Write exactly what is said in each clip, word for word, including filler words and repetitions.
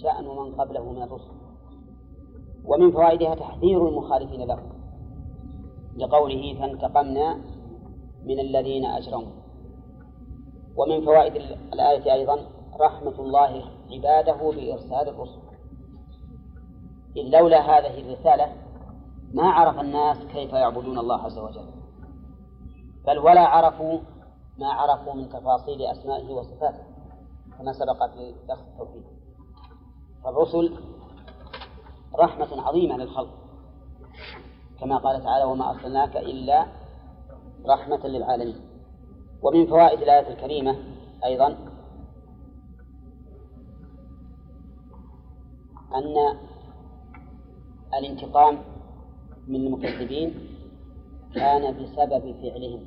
شأن من قبله من الرسل. ومن فوائدها تحذير المخالفين له لقوله فانتقمنا من الذين أجرموا. ومن فوائد الآية أيضا رحمة الله عباده بإرسال الرسل، إذ لولا هذه الرسالة ما عرف الناس كيف يعبدون الله عز وجل، بل ولا عرفوا ما عرفوا من تفاصيل أسمائه وصفاته كما سبق في درس التوحيد. فالرسل رحمة عظيمة للخلق كما قال تعالى وما أرسلناك إلا رحمة للعالمين. ومن فوائد الآية الكريمة أيضا أن الانتقام من المكذبين كان بسبب فعلهم،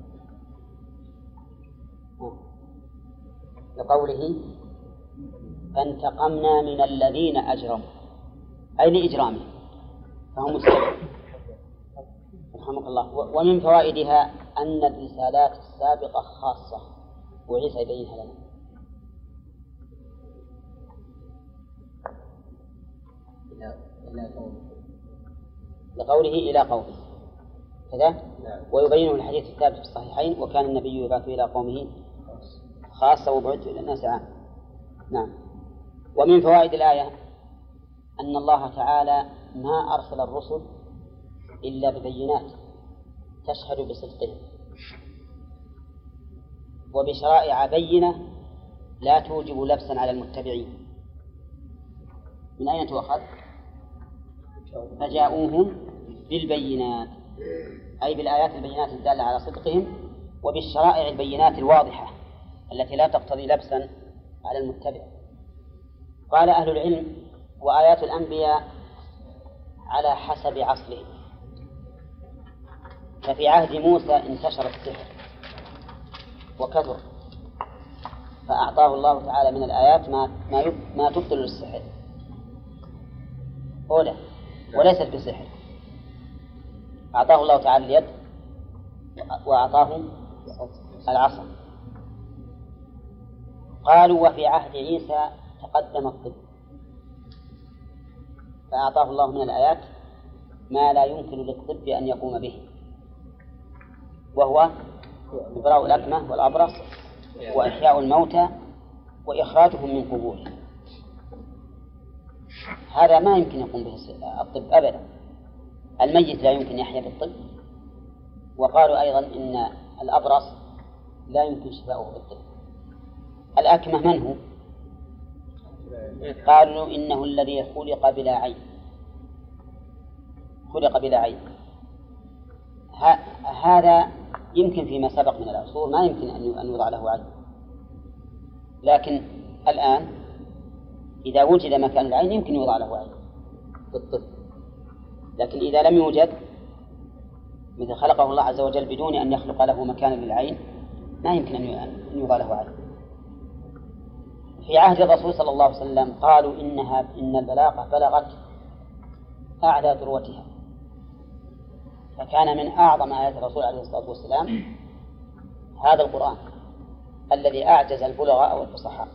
لقوله فانتقمنا من الذين أجرموا أي لإجرامهم فهم السبب. رحمك الله. ومن فوائدها أن الرسالات السابقة خاصة، وعيسى يبينها لنا. لقوله إلى قومه كذا، ويبينه الحديث الثابت في الصحيحين وكان النبي يبعث إلى قومه خاصة وبعث إلى الناس عامة. نعم. ومن فوائد الآية أن الله تعالى ما أرسل الرسل إلا ببينات تشهد بصدقهم، وبشرائع بينة لا توجب لبسا على المتبعين. من أين تؤخذ؟ فجاءوهم بالبينات أي بالآيات البينات الدالة على صدقهم، وبالشرائع البينات الواضحة التي لا تقتضي لبسا على المتبع. قال أهل العلم وآيات الأنبياء على حسب عصره. ففي عهد موسى انتشر السحر وكثر، فأعطاه الله تعالى من الآيات ما ما ما تبطل السحر أولا وليست بسحر. أعطاه الله تعالى اليد وأعطاه العصا. قالوا وفي عهد عيسى تقدم الطب، فأعطاه الله من الآيات ما لا يمكن للطب أن يقوم به، وهو إبراء الأكمة والأبرص وإحياء الموتى وإخراجهم من قبورهم. هذا ما يمكن يقوم به الطب أبدا، الميت لا يمكن يحيا بالطب. وقالوا أيضا إن الأبرص لا يمكن شفاؤه بالطب. الأكمة من هو؟ قالوا إنه الذي خلق بلا عين، خلق بلا عين. هذا يمكن فيما سبق من العصور ما يمكن أن يوضع له عين، لكن الآن إذا وجد مكان العين يمكن يوضع له عين بالطب. لكن إذا لم يوجد مثل خلقه الله عز وجل بدون أن يخلق له مكان للعين ما يمكن أن يوضع له عين. في عهد الرسول صلى الله عليه وسلم قالوا إنها إن البلاغة بلغت أعلى ذروتها، فكان من أعظم آيات الرسول عليه الصلاة والسلام هذا القرآن الذي أعجز البلغاء والفصحاء،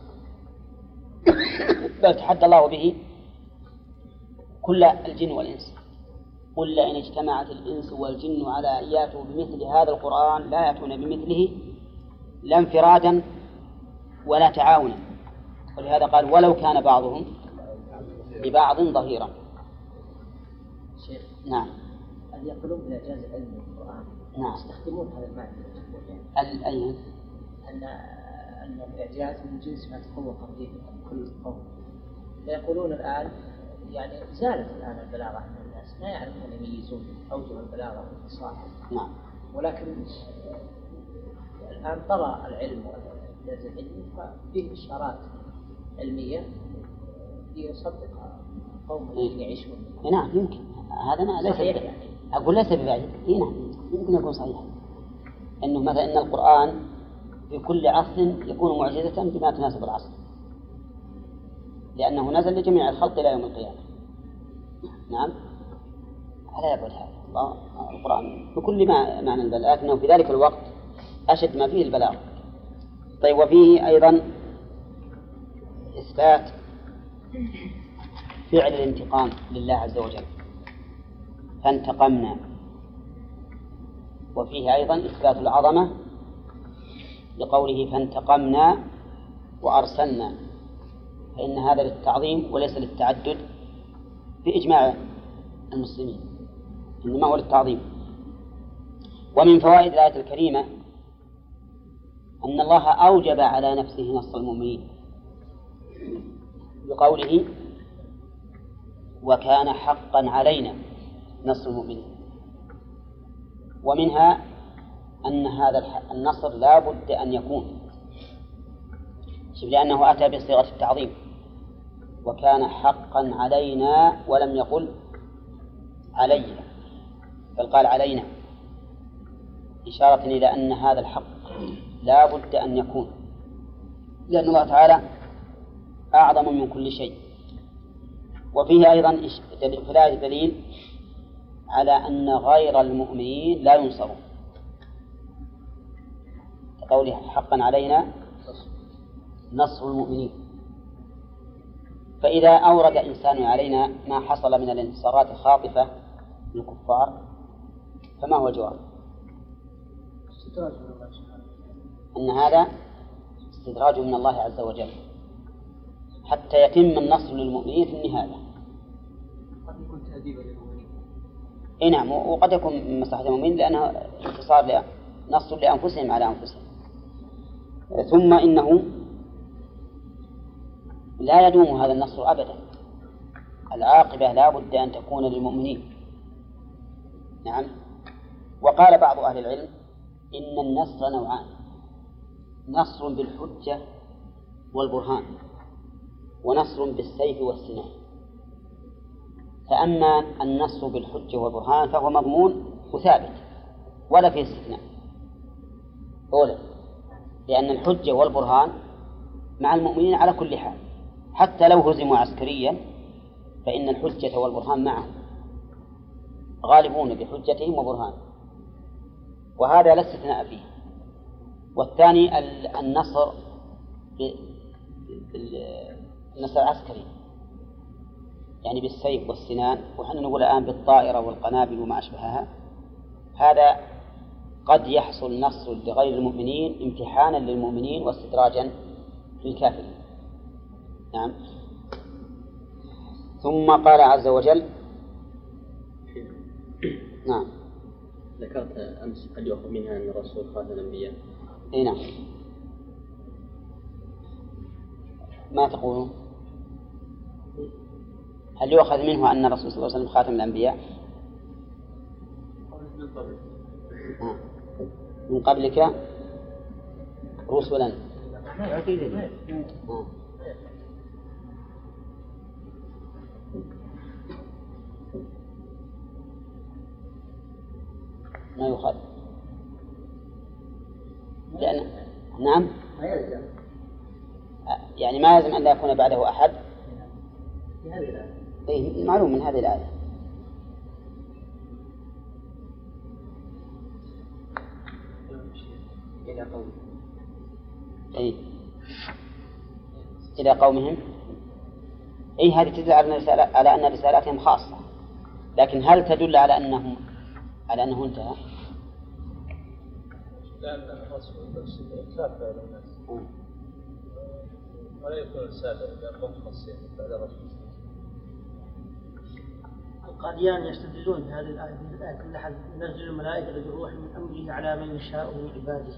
بل تحدى الله به كل الجن والإنس. قل لئن اجتمعت الإنس والجن على أن يأتوا بمثل هذا القرآن لا يأتون بمثله لا انفرادا ولا تعاونا. ولهذا قال ولو كان بعضهم لبعض ظهيرا. شيخ نعم. هل يقولون بإعجاز علم القرآن؟ نعم. يستخدمون هذا المعنى ال أين؟ أن أن الإعجاز من جنس ما تفوق به كل قوم. يقولون الآن يعني زالت الآن البلاغة عند الناس، ما يعرفون يميزون أوجه البلاغة والفصاحة. نعم. ولكن الآن طغى العلم والإعجاز العلمي، ففيه إشارات علمية يصدق قوم الذين يعيشون. نعم يمكن هذا ما ليس يعني. أقول ليس ببعيد. نعم يمكن يكون صحيح إنه مثلا إن القرآن في كل عصر يكون معجزة بما تناسب العصر، لأنه نزل لجميع الخلق إلى يوم القيامة. نعم. ألا يقول هذا القرآن بكل ما معنى البلاغ، لكنه في ذلك الوقت أشد ما فيه البلاغ. طيب وفيه أيضا إثبات فعل الانتقام لله عز وجل فانتقمنا، وفيه أيضا إثبات العظمة لقوله فانتقمنا وأرسلنا، فإن هذا للتعظيم وليس للتعدد بإجماع المسلمين، إنما هو للتعظيم. ومن فوائد الآية الكريمة أن الله أوجب على نفسه نصر المؤمنين بقوله وكان حقا علينا نصر المؤمنين. ومنها أن هذا النصر لا بد أن يكون، لأنه أتى بصيغة التعظيم وكان حقا علينا ولم يقل علينا، بل قال علينا، إشارة إلى أن هذا الحق لا بد أن يكون، لأن الله تعالى أعظم من كل شيء. وفيه أيضا في الآية دليل على أن غير المؤمنين لا ينصرون، كقوله حقا علينا نصر المؤمنين. فإذا أورد إنسان علينا ما حصل من الانتصارات الخاطفة للكفار فما هو الجواب؟ أن هذا استدراج من الله عز وجل حتى يتم النصر للمؤمنين في النهاية. قد يكون تأديبا للمؤمنين. إيه نعم، وقد يكون من مصلحة المؤمنين لأنه انتصار نصر لأنفسهم على أنفسهم. ثم إنه لا يدوم هذا النصر أبدا، العاقبة لا بد أن تكون للمؤمنين. نعم. وقال بعض أهل العلم إن النصر نوعان، نصر بالحجة والبرهان، ونصر بالسيف والسنان. فأما النصر بالحجة والبرهان فهو مضمون وثابت ولا فيه استثناء أولا، لأن الحجة والبرهان مع المؤمنين على كل حال، حتى لو هزموا عسكريا فإن الحجة والبرهان معهم غالبون بحجتهم وبرهان، وهذا لا استثناء فيه. والثاني النصر النصر العسكري، يعني بالسيف والسنان، ونحن نقول الآن بالطائرة والقنابل وما أشبهها. هذا قد يحصل نصر لغير المؤمنين امتحانا للمؤمنين واستدراجا للكافرين. نعم. ثم قال عز وجل نعم. ذكرت أمس قد يؤخذ منها أن الرسول خاتم الأنبياء. أي نعم. ما تقولون؟ هل يؤخذ منه أن الرسول صلى الله عليه وسلم خاتم الأنبياء؟ آه. من قبلك رسلا. آه. ما يؤخذ لأن نعم ما يلزم، يعني ما يلزم أن لا يكون بعده أحد في هذه الآية. إيه معلوم من هذه الآية. إلى قوم إيه إلى قومهم. إيه هذه تدل على رسالة على أن رسالاتهم خاصة، لكن هل تدل على أنهم على أنه انتهى؟ لأن الرسول كافة للناس ولا يكون رسالة لأنهم خاصين بعد الرسول. القاديان يستدلون بهذه الآية من الآية كل أحد ينزل الملائكة بالروح من أمره على من يشاء من عباده.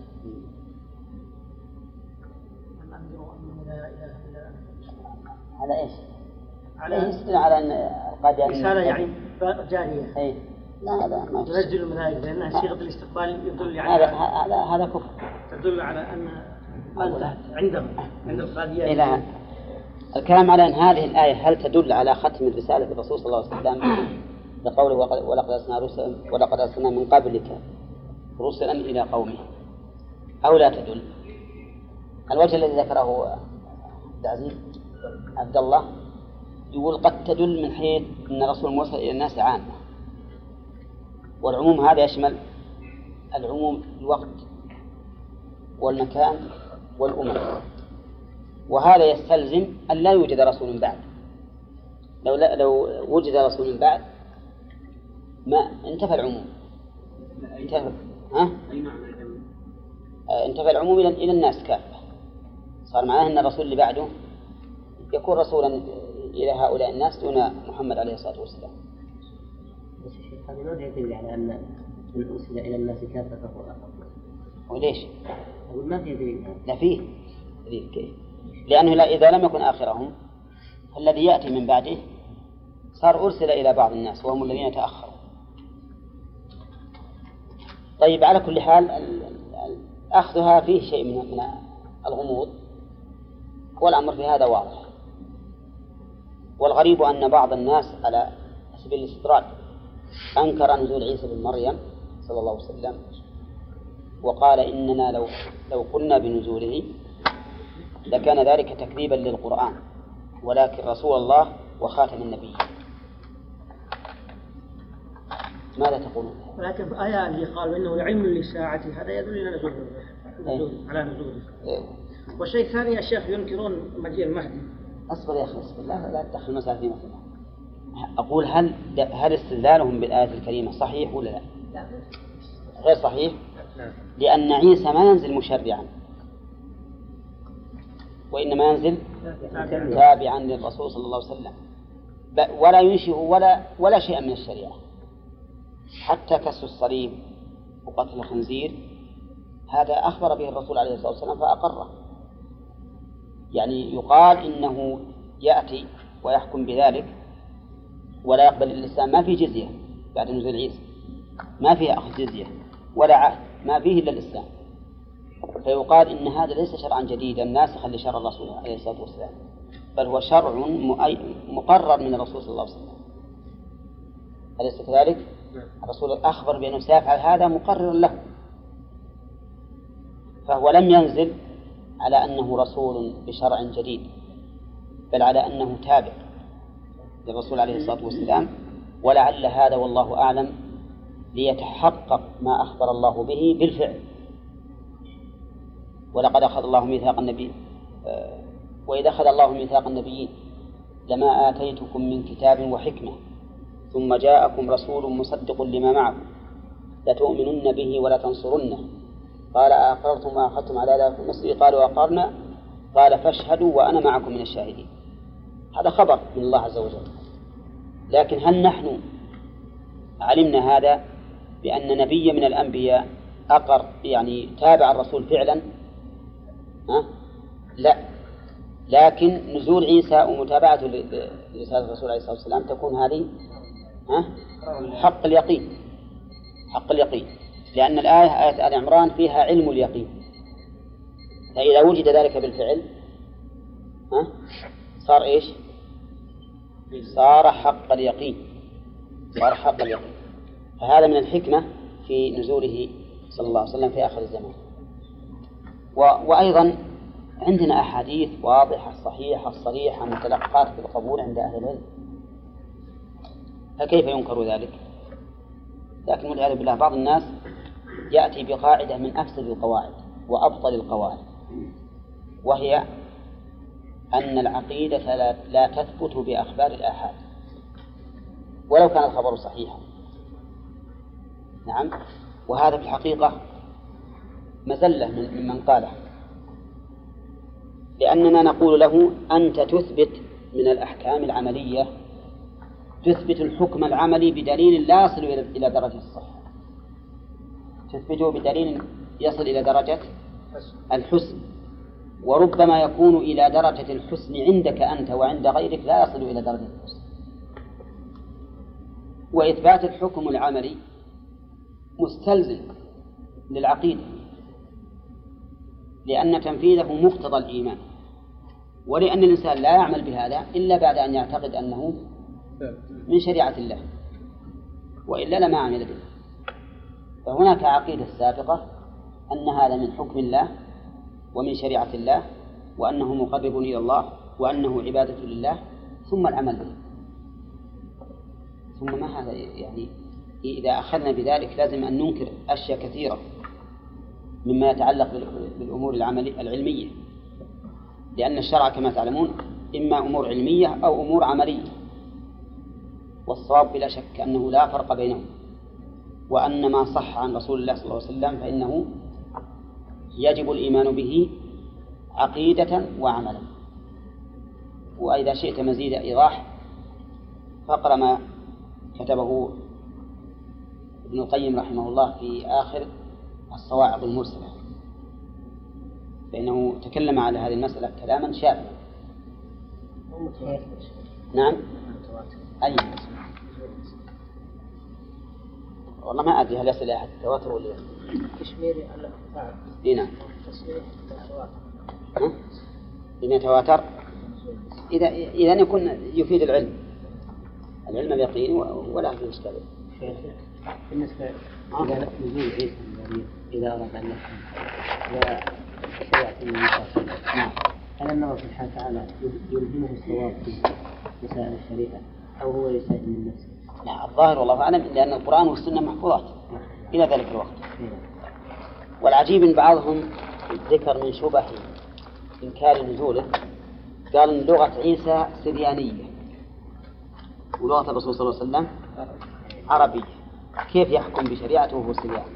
من أنذروا أنه لا إله إلا أنت. على إيش؟ على يستدل على أن القاديان رسالة يعني جارية. إيه لا هذا ما ينزل الملائكة لأنها صيغة الاستقبال يدل يعني هذا هذا هذا كفر، تدل على أن ما عندهم عند القاديان. إلى الكلام على أن هذه الآية هل تدل على ختم الرسالة بالرسول صلى الله عليه وسلم بقوله ولقد أرسلنا رسلا ولقد أرسلنا من قبلك رسلا إلى قومه، أو لا تدل؟ الوجه الذي ذكره عبد العزيز عبد الله يقول قد تدل من حيث أن الرسول موصل إلى الناس عامة، والعموم هذا يشمل العموم الوقت والمكان والأمم، وهذا يستلزم أن لا يوجد رسول بعد لو لا لو وجد رسول من بعد ما انتفى العموم. انتفى ها؟ انتفى العموم إلى إلى الناس كافة. صار معناه أن الرسول اللي بعده يكون رسولا إلى هؤلاء الناس دون محمد عليه الصلاة والسلام. بس الشيخ هذا ما يدل على أن من أرسل إلى الناس كافة فهو أفضل. وليش؟ أقول ما في دليل. لا فيه دليل كيف؟ لأنه لا إذا لم يكن آخرهم الذي يأتي من بعده صار أرسل إلى بعض الناس وهم الذين تأخروا. طيب على كل حال أخذها فيه شيء من من الغموض والأمر في هذا واضح. والغريب أن بعض الناس على سبيل الاستطراد أنكر نزول عيسى بن مريم صلى الله عليه وسلم وقال إننا لو لو قلنا بنزوله لكان ذلك تكذيبا للقرآن ولكن رسول الله وخاتم النبي. ماذا تقولون؟ ولكن في آية اللي قال إنه علم للساعة هذا يدل على نزوله نزول على نزوله. والشيء الثاني يا شيخ ينكرون مجيء المهدي. أصبر يا أخي أصبر لا لا تدخل المسألة في مثلا. أقول هل هل استدلالهم بالآية الكريمة صحيح ولا لا؟ غير صحيح لأن عيسى ما ينزل مشرعا وإنما ينزل تابعا للرسول صلى الله عليه وسلم ولا ينشئ ولا ولا شيء من الشريعة حتى كسر الصليب وقتل الخنزير هذا أخبر به الرسول عليه الصلاة والسلام فأقره. يعني يقال إنه يأتي ويحكم بذلك ولا يقبل الإسلام ما في جزية بعد نزول عيسى ما فيه أخذ جزية ولا عهد ما فيه إلا الإسلام. فيقال إن هذا ليس شرعا جديدا ناسخا لشرع الرسول عليه الصلاة والسلام بل هو شرع مقرر من الرسول صلى الله عليه وسلم. أليس كذلك؟ الرسول أخبر بأنه سيفعل هذا مقرر له فهو لم ينزل على أنه رسول بشرع جديد بل على أنه تابع للرسول عليه الصلاة والسلام. ولعل هذا والله أعلم ليتحقق ما أخبر الله به بالفعل. ولقد أخذ الله ميثاق النبي وإذا أخذ الله ميثاق النبيين لما آتيتكم من كتاب وحكمة ثم جاءكم رسول مصدق لما معكم لتؤمنن به ولا تنصرنه قال أقررتم وأخذتم على ذلك المصري قالوا أقرنا قال فاشهدوا وأنا معكم من الشاهدين. هذا خبر من الله عز وجل. لكن هل نحن علمنا هذا بأن نبي من الأنبياء أقر يعني تابع الرسول فعلا؟ ها؟ لا. لكن نزول عيسى ومتابعته لرسالة الرسول عليه الصلاة والسلام تكون هذه ها؟ حق اليقين حق اليقين لأن الآية آية آل عمران فيها علم اليقين فإذا وجد ذلك بالفعل ها؟ صار إيش؟ صار حق اليقين صار حق اليقين. فهذا من الحكمة في نزوله صلى الله عليه وسلم في آخر الزمان. و... وأيضا عندنا أحاديث واضحة صحيحة صريحة متلقات بالقبول عند أهل العلم فكيف ينكر ذلك؟ لكن والعياذ بالله بعض الناس يأتي بقاعدة من أفسد القواعد وأبطل القواعد وهي أن العقيدة لا, لا تثبت بأخبار الآحاد ولو كان الخبر صحيحا. نعم وهذا في الحقيقة مزلة من ممن قاله لأننا نقول له أنت تثبت من الأحكام العملية تثبت الحكم العملي بدليل لا يصل إلى درجة الصحة تثبته بدليل يصل إلى درجة الحسن وربما يكون إلى درجة الحسن عندك أنت وعند غيرك لا يصل إلى درجة الحسن. وإثبات الحكم العملي مستلزم للعقيدة لأن تنفيذه مقتضى الإيمان ولأن الإنسان لا يعمل بهذا إلا بعد أن يعتقد أنه من شريعة الله وإلا لما عمل به. فهناك عقيدة سابقة أن هذا من حكم الله ومن شريعة الله وأنه مقرب إلى الله وأنه عبادة لله ثم العمل به. ثم ما هذا يعني إذا أخذنا بذلك لازم أن ننكر أشياء كثيرة مما يتعلق بالأمور العملية العلمية لأن الشرع كما تعلمون إما أمور علمية أو أمور عملية والصواب بلا شك أنه لا فرق بينهم، وأن ما صح عن رسول الله صلى الله عليه وسلم فإنه يجب الإيمان به عقيدة وعملا. وإذا شئت مزيد إيضاح فاقرأ ما كتبه ابن القيم رحمه الله في آخر الصواعق المرسلة، فإنه تكلم على هذه المسألة كلاما شافيا. نعم. أي والله ما أدري هل يصل أحد التواتر ولا لا. كشميري على فعل. نعم. إن يتواتر إذا إذا يكون يفيد العلم العلم اليقين ولا في إشكال. بالنسبة إلى نزول عيسى المريض إذا أراد أن يفهم وشريعة النبي، نعم، هل الله سبحانه وتعالى يلهمه الصواب في مسائل الشريعة أو هو يساعد من نفسه؟ لا، الظاهر والله أعلم لأن القرآن والسنة محفوظات إلى ذلك الوقت. والعجيب أن بعضهم ذكر من شبه إنكار نزوله قال إن لغة عيسى سريانية ولغة الرسول صلى الله عليه وسلم عربية، كيف يحكم بشريعته وهو سرياني؟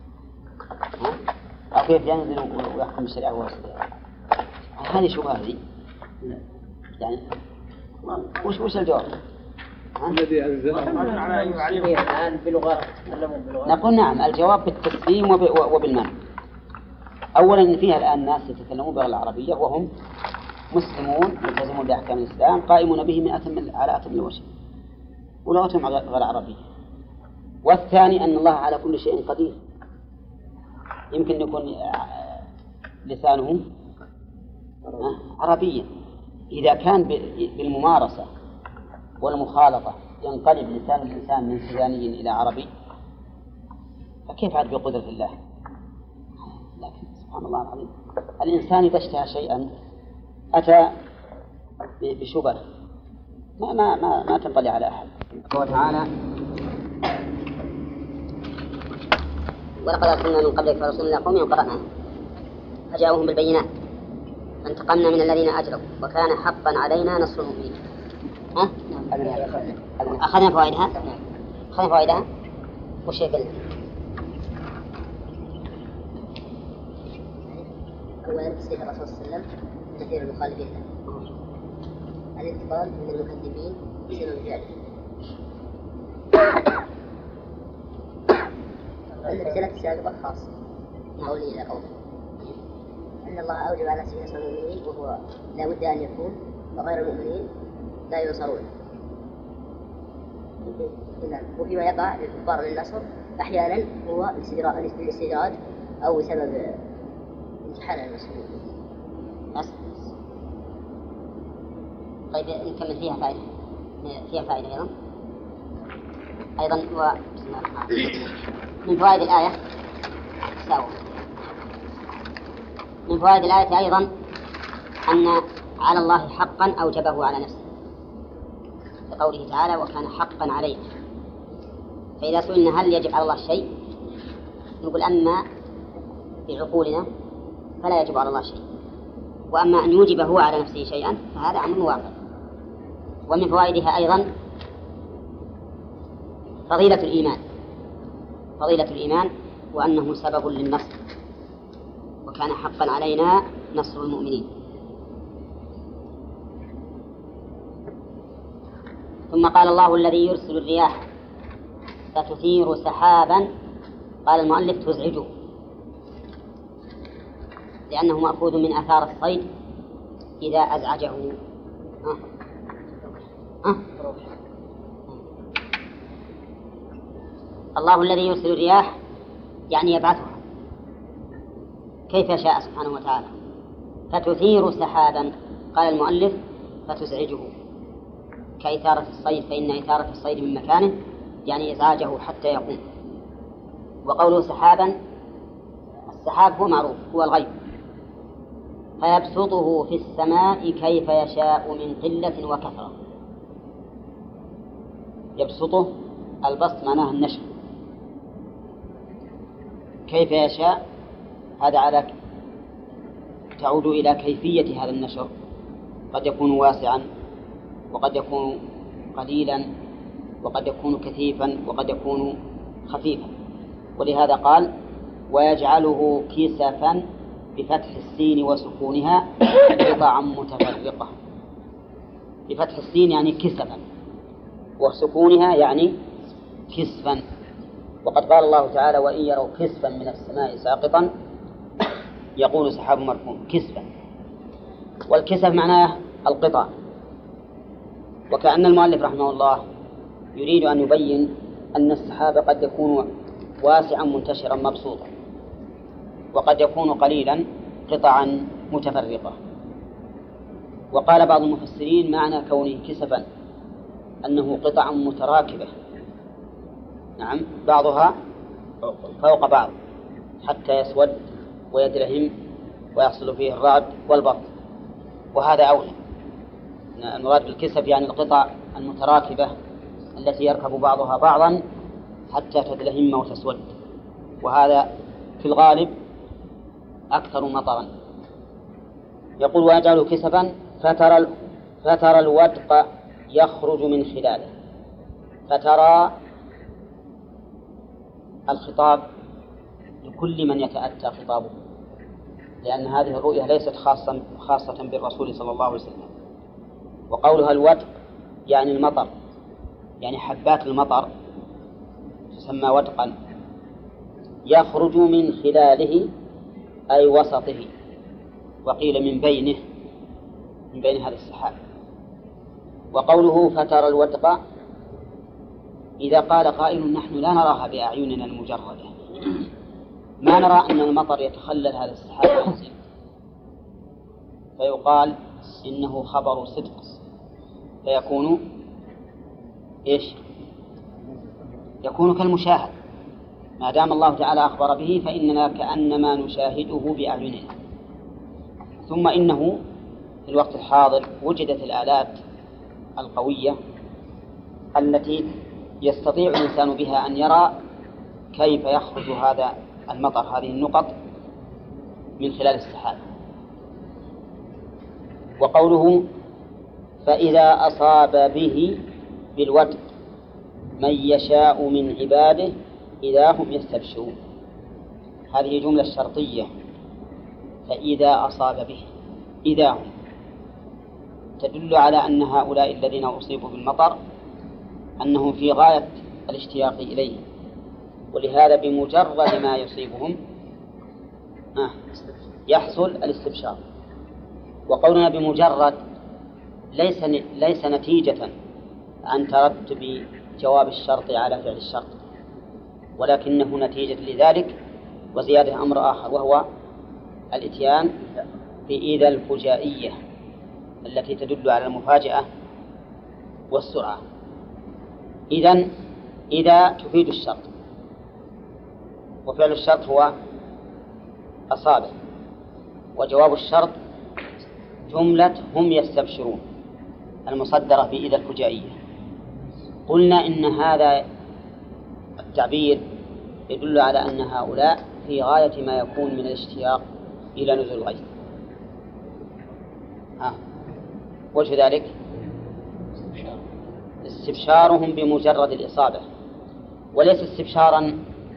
أو كيف ينزل ويحكم بالشريعة وهو سرياني؟ هذه شبهة هذه يعني وش وش الجواب؟ الذي أنزل الآن بلغات تتكلمون بلغات. نقول نعم، الجواب بالتسليم وبالمنع. أولا إن فيها الآن ناس يتكلمون باللغة العربية وهم مسلمون يلتزمون بأحكام الإسلام قائمون به من أتم على أتم الوجه ولغتهم غير عربية. والثاني أن الله على كل شيء قدير، يمكن يكون لسانه عربيا. إذا كان بالممارسة والمخالطة ينقلب لسان الإنسان من سرياني إلى عربي فكيف عاد بقدرة الله؟ لكن سبحان الله العظيم الإنسان إذا اشتهى شيئا أتى بشبه ما ما ما, ما تنطلي على أحد. قال تعالى: ولقد أرسلنا من قبلك فرسلنا إلى قومهم قرأنا فجاءوهم بالبينات فانتقمنا من الذين أجرموا وكان حقا علينا نصر المؤمنين. ها؟ أخذنا فوائدها؟ أخذنا فوائدها؟ وش قلنا؟ أولا تصديق الرسول صلى الله عليه وسلم كثير المخالفين له، الانتقام من المكذبين بسبب ذلك، أن الرسالة السابقة خاصة قوله إلى قومه أن الله أوجب على نفسه نصر المؤمنين وهو لا بد أن يكون، وغير المؤمنين لا ينصرون. وفيما يقع للكفار من النصر أحيانا هو الاستدراج أو بسبب امتحان المسلمين. طيب نكمل فيها فائدة فيها فائدة أيضا أيضا و... من فوائد الآية ساوى. من فوائد الآية أيضا أن على الله حقا أوجبه على نفسه بقوله تعالى: وكان حقا علينا. فإذا سئلنا هل يجب على الله شيء نقول أما بعقولنا فلا يجب على الله شيء، وأما أن يوجب هو على نفسه شيئا فهذا أمر واقع. ومن فوائدها أيضا فضيلة الإيمان فضيلة الإيمان وأنه سبب للنصر، وكان حقا علينا نصر المؤمنين. ثم قال الله: الذي يرسل الرياح فتثير سحابا، قال المؤلف تزعجه، لأنه مأخوذ من آثار الصيد إذا أزعجه. أه. أه. الله الذي يرسل الرياح يعني يبعثها كيف شاء سبحانه وتعالى. فتثير سحابا، قال المؤلف فتزعجه كإثارة الصيد، فإن إثارة الصيد من مكانه يعني إزعاجه حتى يقوم. وقوله سحابا، السحاب هو معروف هو الغيب، فيبسطه في السماء كيف يشاء من قلة وكثرة. يبسطه البسط معناه النشر، كيف يشاء هذا على تعود إلى كيفية هذا النشر، قد يكون واسعا وقد يكون قليلا وقد يكون كثيفا وقد يكون خفيفا. ولهذا قال ويجعله كسفا بفتح السين وسكونها قطعا متفرقة. بفتح السين يعني كسفا، وسكونها يعني كسفا. وقد قال الله تعالى وإن يروا كسفا من السماء ساقطا يقول سحاب مركوم كسفا، والكسف معناه القطع. وكأن المؤلف رحمه الله يريد أن يبين أن السحاب قد يكون واسعا منتشرا مبسوطا، وقد يكون قليلا قطعا متفرقة. وقال بعض المفسرين معنى كونه كسفا أنه قطع متراكبة، نعم، بعضها فوق بعض حتى يسود ويدرهم ويحصل فيه الرعد والبرق، وهذا أولى. المراد بالكسف يعني القطع المتراكبة التي يركب بعضها بعضا حتى تدلهم وتسود، وهذا في الغالب أكثر مطرا. يقول ويجعل كسفا فترى فترى الودق يخرج من خلاله. فترى الخطاب لكل من يتأتى خطابه، لأن هذه الرؤية ليست خاصة خاصة بالرسول صلى الله عليه وسلم. وقولها الودق يعني المطر، يعني حبات المطر تسمى ودقا، يخرج من خلاله أي وسطه، وقيل من بينه، من بين هذا السحاب. وقوله فترى الودق إذا قال قائل نحن لا نراها بأعيننا المجردة، ما نرى أن المطر يتخلل هذا السحاب وينزل، فيقال إنه خبر صدق، فيكون إيش؟ يكون كالمشاهد، ما دام الله تعالى أخبر به فإننا كأنما نشاهده بأعيننا. ثم إنه في الوقت الحاضر وجدت الآلات القوية التي يستطيع الإنسان بها أن يرى كيف يخرج هذا المطر، هذه النقط، من خلال السحاب. وقوله فإذا أصاب به بالودق من يشاء من عباده إذا هم يستبشرون، هذه جملة شرطية. فإذا أصاب به، إذا هم تدل على أن هؤلاء الذين أصيبوا بالمطر أنهم في غاية الاشتياق إليه، ولهذا بمجرد ما يصيبهم يحصل الاستبشار. وقولنا بمجرد ليس ليس نتيجة عن ترتب جواب الشرط على فعل الشرط، ولكنه نتيجة لذلك وزيادة أمر آخر، وهو الإتيان بإذا الفجائية التي تدل على المفاجأة والسرعة. إذن إذا تفيد الشرط، وفعل الشرط هو أصابه، وجواب الشرط جملة هم يستبشرون المصدرة بإذا الفجائية. قلنا إن هذا التعبير يدل على أن هؤلاء في غاية ما يكون من الاشتياق إلى نزول الغيث. ها وجه ذلك استبشارهم بمجرد الإصابة، وليس استبشارا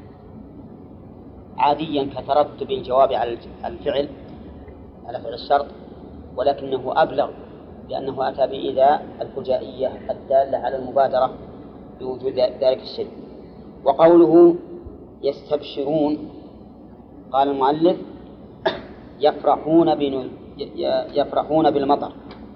عاديا كترتب الجواب على الفعل على فعل الشرط، ولكنه أبلغ لأنه أتى بإذا الفجائية الدالة على المبادرة بوجود ذلك الشيء. وقوله يستبشرون قال المؤلف يفرحون بن يفرحون بالمطر،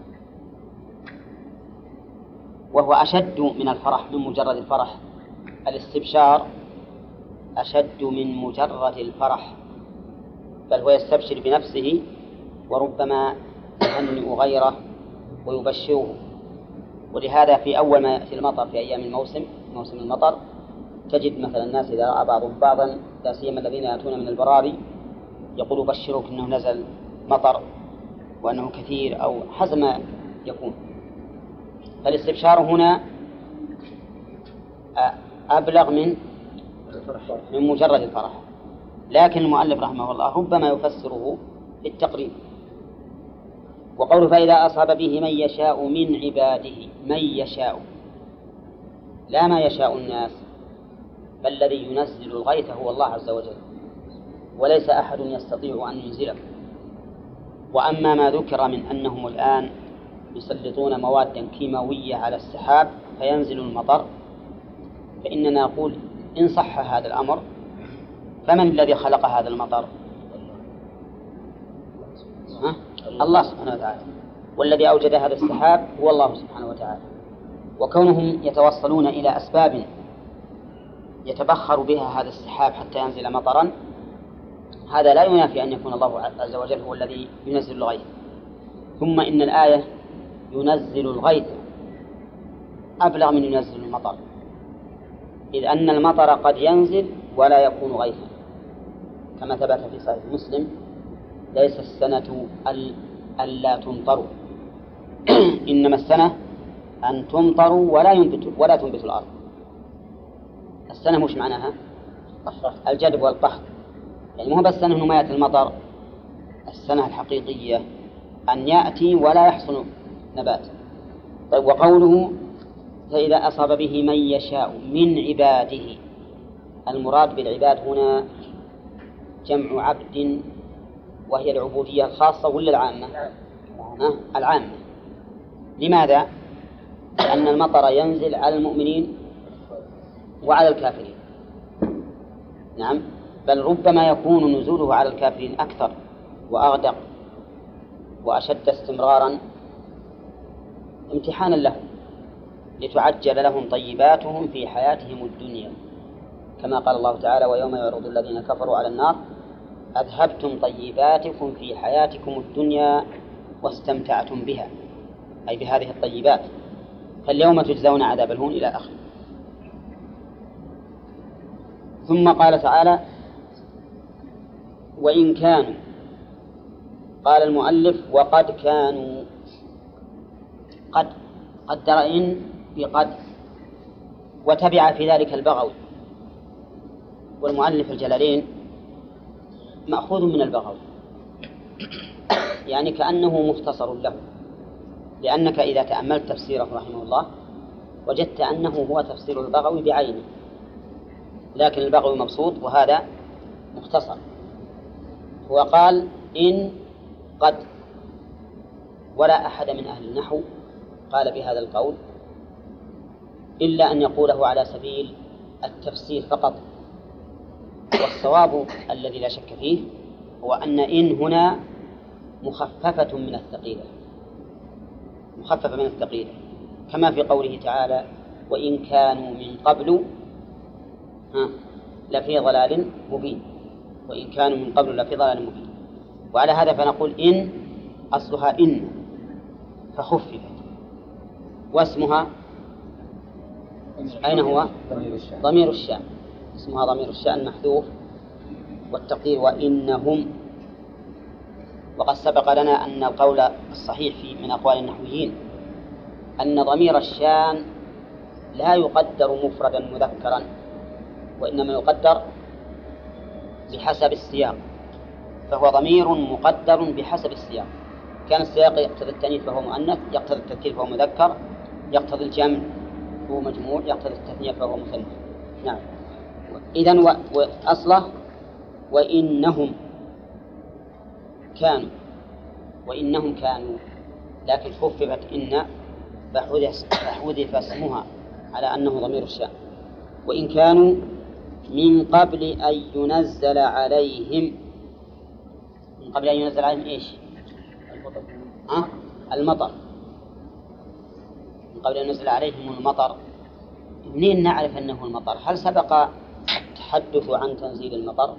وهو أشد من الفرح، من مجرد الفرح. الاستبشار أشد من مجرد الفرح، بل هو يستبشر بنفسه وربما يهنئ غيره ويبشره. ولهذا في أول ما يأتي المطر في أيام الموسم، موسم المطر، تجد مثلا الناس إذا رأى بعضهم بعضا، لا سيما الذين يأتون من البراري، يقول بشرك أنه نزل مطر وأنه كثير أو حسب ما يكون. فالاستبشار هنا أبلغ من من مجرد الفرح، لكن المؤلف رحمه الله ربما يفسره بالتقريب. وقوله فإذا أصاب به من يشاء من عباده، من يشاء، لا ما يشاء الناس، بل الذي ينزل الغيث هو الله عز وجل، وليس أحد يستطيع أن ينزله. وأما ما ذكر من أنهم الآن يسلطون مواد كيماوية على السحاب فينزل المطر، فإننا نقول إن صح هذا الأمر فمن الذي خلق هذا المطر؟ ها؟ الله سبحانه وتعالى، والذي أوجد هذا السحاب هو الله سبحانه وتعالى. وكونهم يتوصلون إلى أسباب يتبخر بها هذا السحاب حتى ينزل مطرا، هذا لا ينافي أن يكون الله عز وجل هو الذي ينزل الغيث. ثم إن الآية ينزل الغيث أبلغ من ينزل المطر، إذ أن المطر قد ينزل ولا يكون غيثا، كما ثبت في صحيح مسلم: ليس السنة ألا تمطروا إنما السنة أن تمطروا ولا ينبت ولا تنبت الأرض. السنة مش معناها الجدب والقحط، يعني مو بس السنة إنه ما يأتي المطر، السنة الحقيقية أن يأتي ولا يحصل نبات. طيب، وقوله فإذا أصاب به من يشاء من عباده، المراد بالعباد هنا جمع عبد، وهي العبودية الخاصة ولا العامة؟ أه؟ العامة. لماذا؟ لأن المطر ينزل على المؤمنين وعلى الكافرين. نعم، بل ربما يكون نزوله على الكافرين أكثر وأغدق وأشد استمرارا امتحانا لهم، لتعجل لهم طيباتهم في حياتهم الدنيا، كما قال الله تعالى: ويوم يعرض الذين كفروا على النار أذهبتم طيباتكم في حياتكم الدنيا واستمتعتم بها، أي بهذه الطيبات، فاليوم تجزون عذاب الهون إلى آخره. ثم قال تعالى: وإن كانوا، قال المؤلف: وقد كانوا. قد قدر إن بقد، وتبع في ذلك البغوي، والمؤلف الجلالين مأخوذ من البغوي، يعني كأنه مختصر له، لأنك إذا تأملت تفسيره رحمه الله وجدت أنه هو تفسير البغوي بعينه، لكن البغوي مبسوط وهذا مختصر. هو قال: إن قد، ولا أحد من أهل النحو قال بهذا القول إلا أن يقوله على سبيل التفسير فقط. والصواب الذي لا شك فيه هو أن إن هنا مخففة من الثقيلة، مخففة من الثقيلة، كما في قوله تعالى: وإن كانوا من قبل ها لفي ضلال مبين، وإن كانوا من قبل لفي ضلال مبين. وعلى هذا فنقول إن أصلها إن فخففت، واسمها أين هو؟ ضمير الشأن، اسمها ضمير الشأن محذوف، والتقدير وإنهم. وقد سبق لنا أن القول الصحيح في من أقوال النحويين أن ضمير الشأن لا يقدر مفردا مذكرا، وإنما يقدر بحسب السياق، فهو ضمير مقدر بحسب السياق. كان السياق يقتضي التأنيث فهو مؤنث، يقتضي التذكير فهو مذكر، يقتضي الجمع فهو مجموع، يقتضي التثنية فهو مثنى. نعم. إذن وأصله وإنهم كانوا، وإنهم كانوا، لكن خففت إن فحذف اسمها على أنه ضمير الشأن. وإن كانوا من قبل أن ينزل عليهم، من قبل أن ينزل عليهم إيش؟ المطر. أه؟ المطر. من قبل أن ينزل عليهم المطر. منين نعرف أنه المطر؟ هل سبق التحدث عن تنزيل المطر؟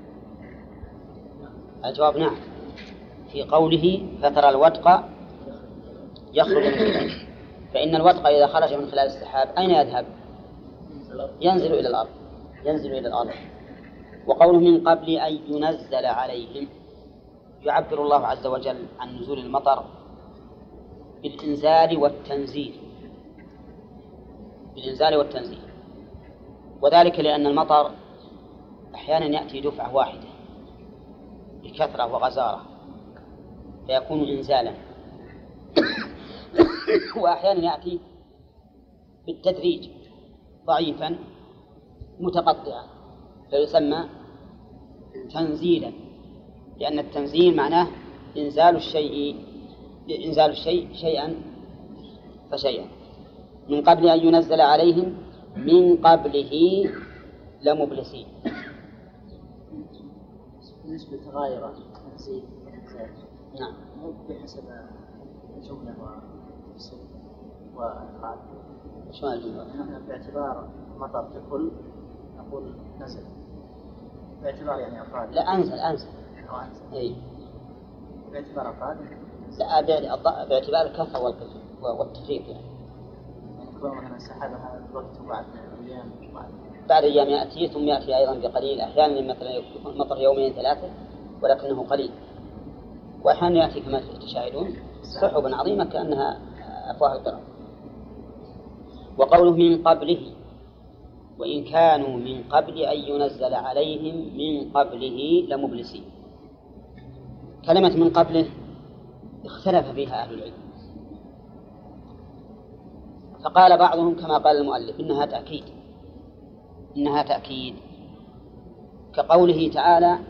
الجواب نعم، في قوله: فترى الودق يخرج من خلاله. فإن الودق إذا خرج من خلال السحاب أين يذهب؟ ينزل إلى الأرض، ينزل إلى الأرض. وقوله من قبل أن ينزل عليهم، يعبر الله عز وجل عن نزول المطر بالإنزال والتنزيل، بالإنزال والتنزيل، وذلك لأن المطر أحيانا يأتي دفعة واحدة بكثرة وغزارة فيكون إنزالا، وأحيانا يأتي بالتدريج ضعيفا متقطعا فيسمى تنزيلا، لأن التنزيل معناه إنزال الشيء إنزال الشيء شيئا فشيئا. من قبل أن ينزل عليهم من قبله لمبلسين. بالنسبة لتغاير تنزيل وإنزال نعم مو بحسب الجملة والتفسير والإفعال. شلون الجملة؟ نحن باعتبار مطر ككل نقول نزل باعتبار يعني أفراد. لا أنزل أنزل. أو أنزل. أي. باعتبار أفراد. لا باعتبار الكثرة والقلة والتفريق يعني. يعني كل مثلا سحبها الوقت بعد أيام بعد. بعد أيام يأتي ثم يأتي أيضا بقليل، أحيانا مثلا يكون مطر يومين ثلاثة ولكنه قليل، وأحيانا يأتي كما تشاهدون سحبا عظيمة كأنها أفواه القرى. وقوله من قبله وإن كانوا من قبل أن ينزل عليهم من قبله لمبلسين. كلمة من قبله اختلف فيها أهل العلم، فقال بعضهم كما قال المؤلف إنها تأكيد إنها تأكيد كقوله تعالى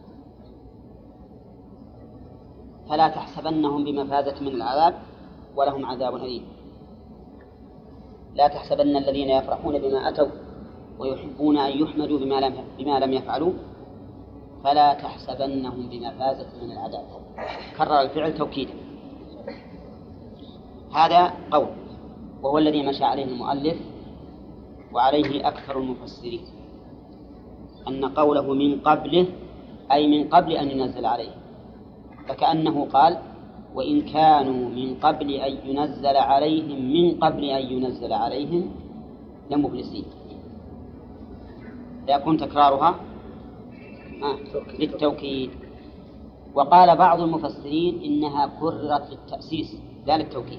فلا تحسبنهم بمفازة من العذاب ولهم عذاب أليم. لا تحسبن الذين يفرحون بما أتوا ويحبون أن يحمدوا بما لم بما لم يفعلوا فلا تحسبنهم بمفازة من العذاب. كرر الفعل توكيدا. هذا قول وهو الذي مشى عليه المؤلف وعليه أكثر المفسرين، أن قوله من قبله أي من قبل أن ينزل عليه، فكأنه قال وإن كانوا من قبل أن ينزل عليهم من قبل أن ينزل عليهم لمبلسين، ليكون تكرارها آه للتوكيد. وقال بعض المفسرين إنها كررت للتأسيس لا للتوكيد.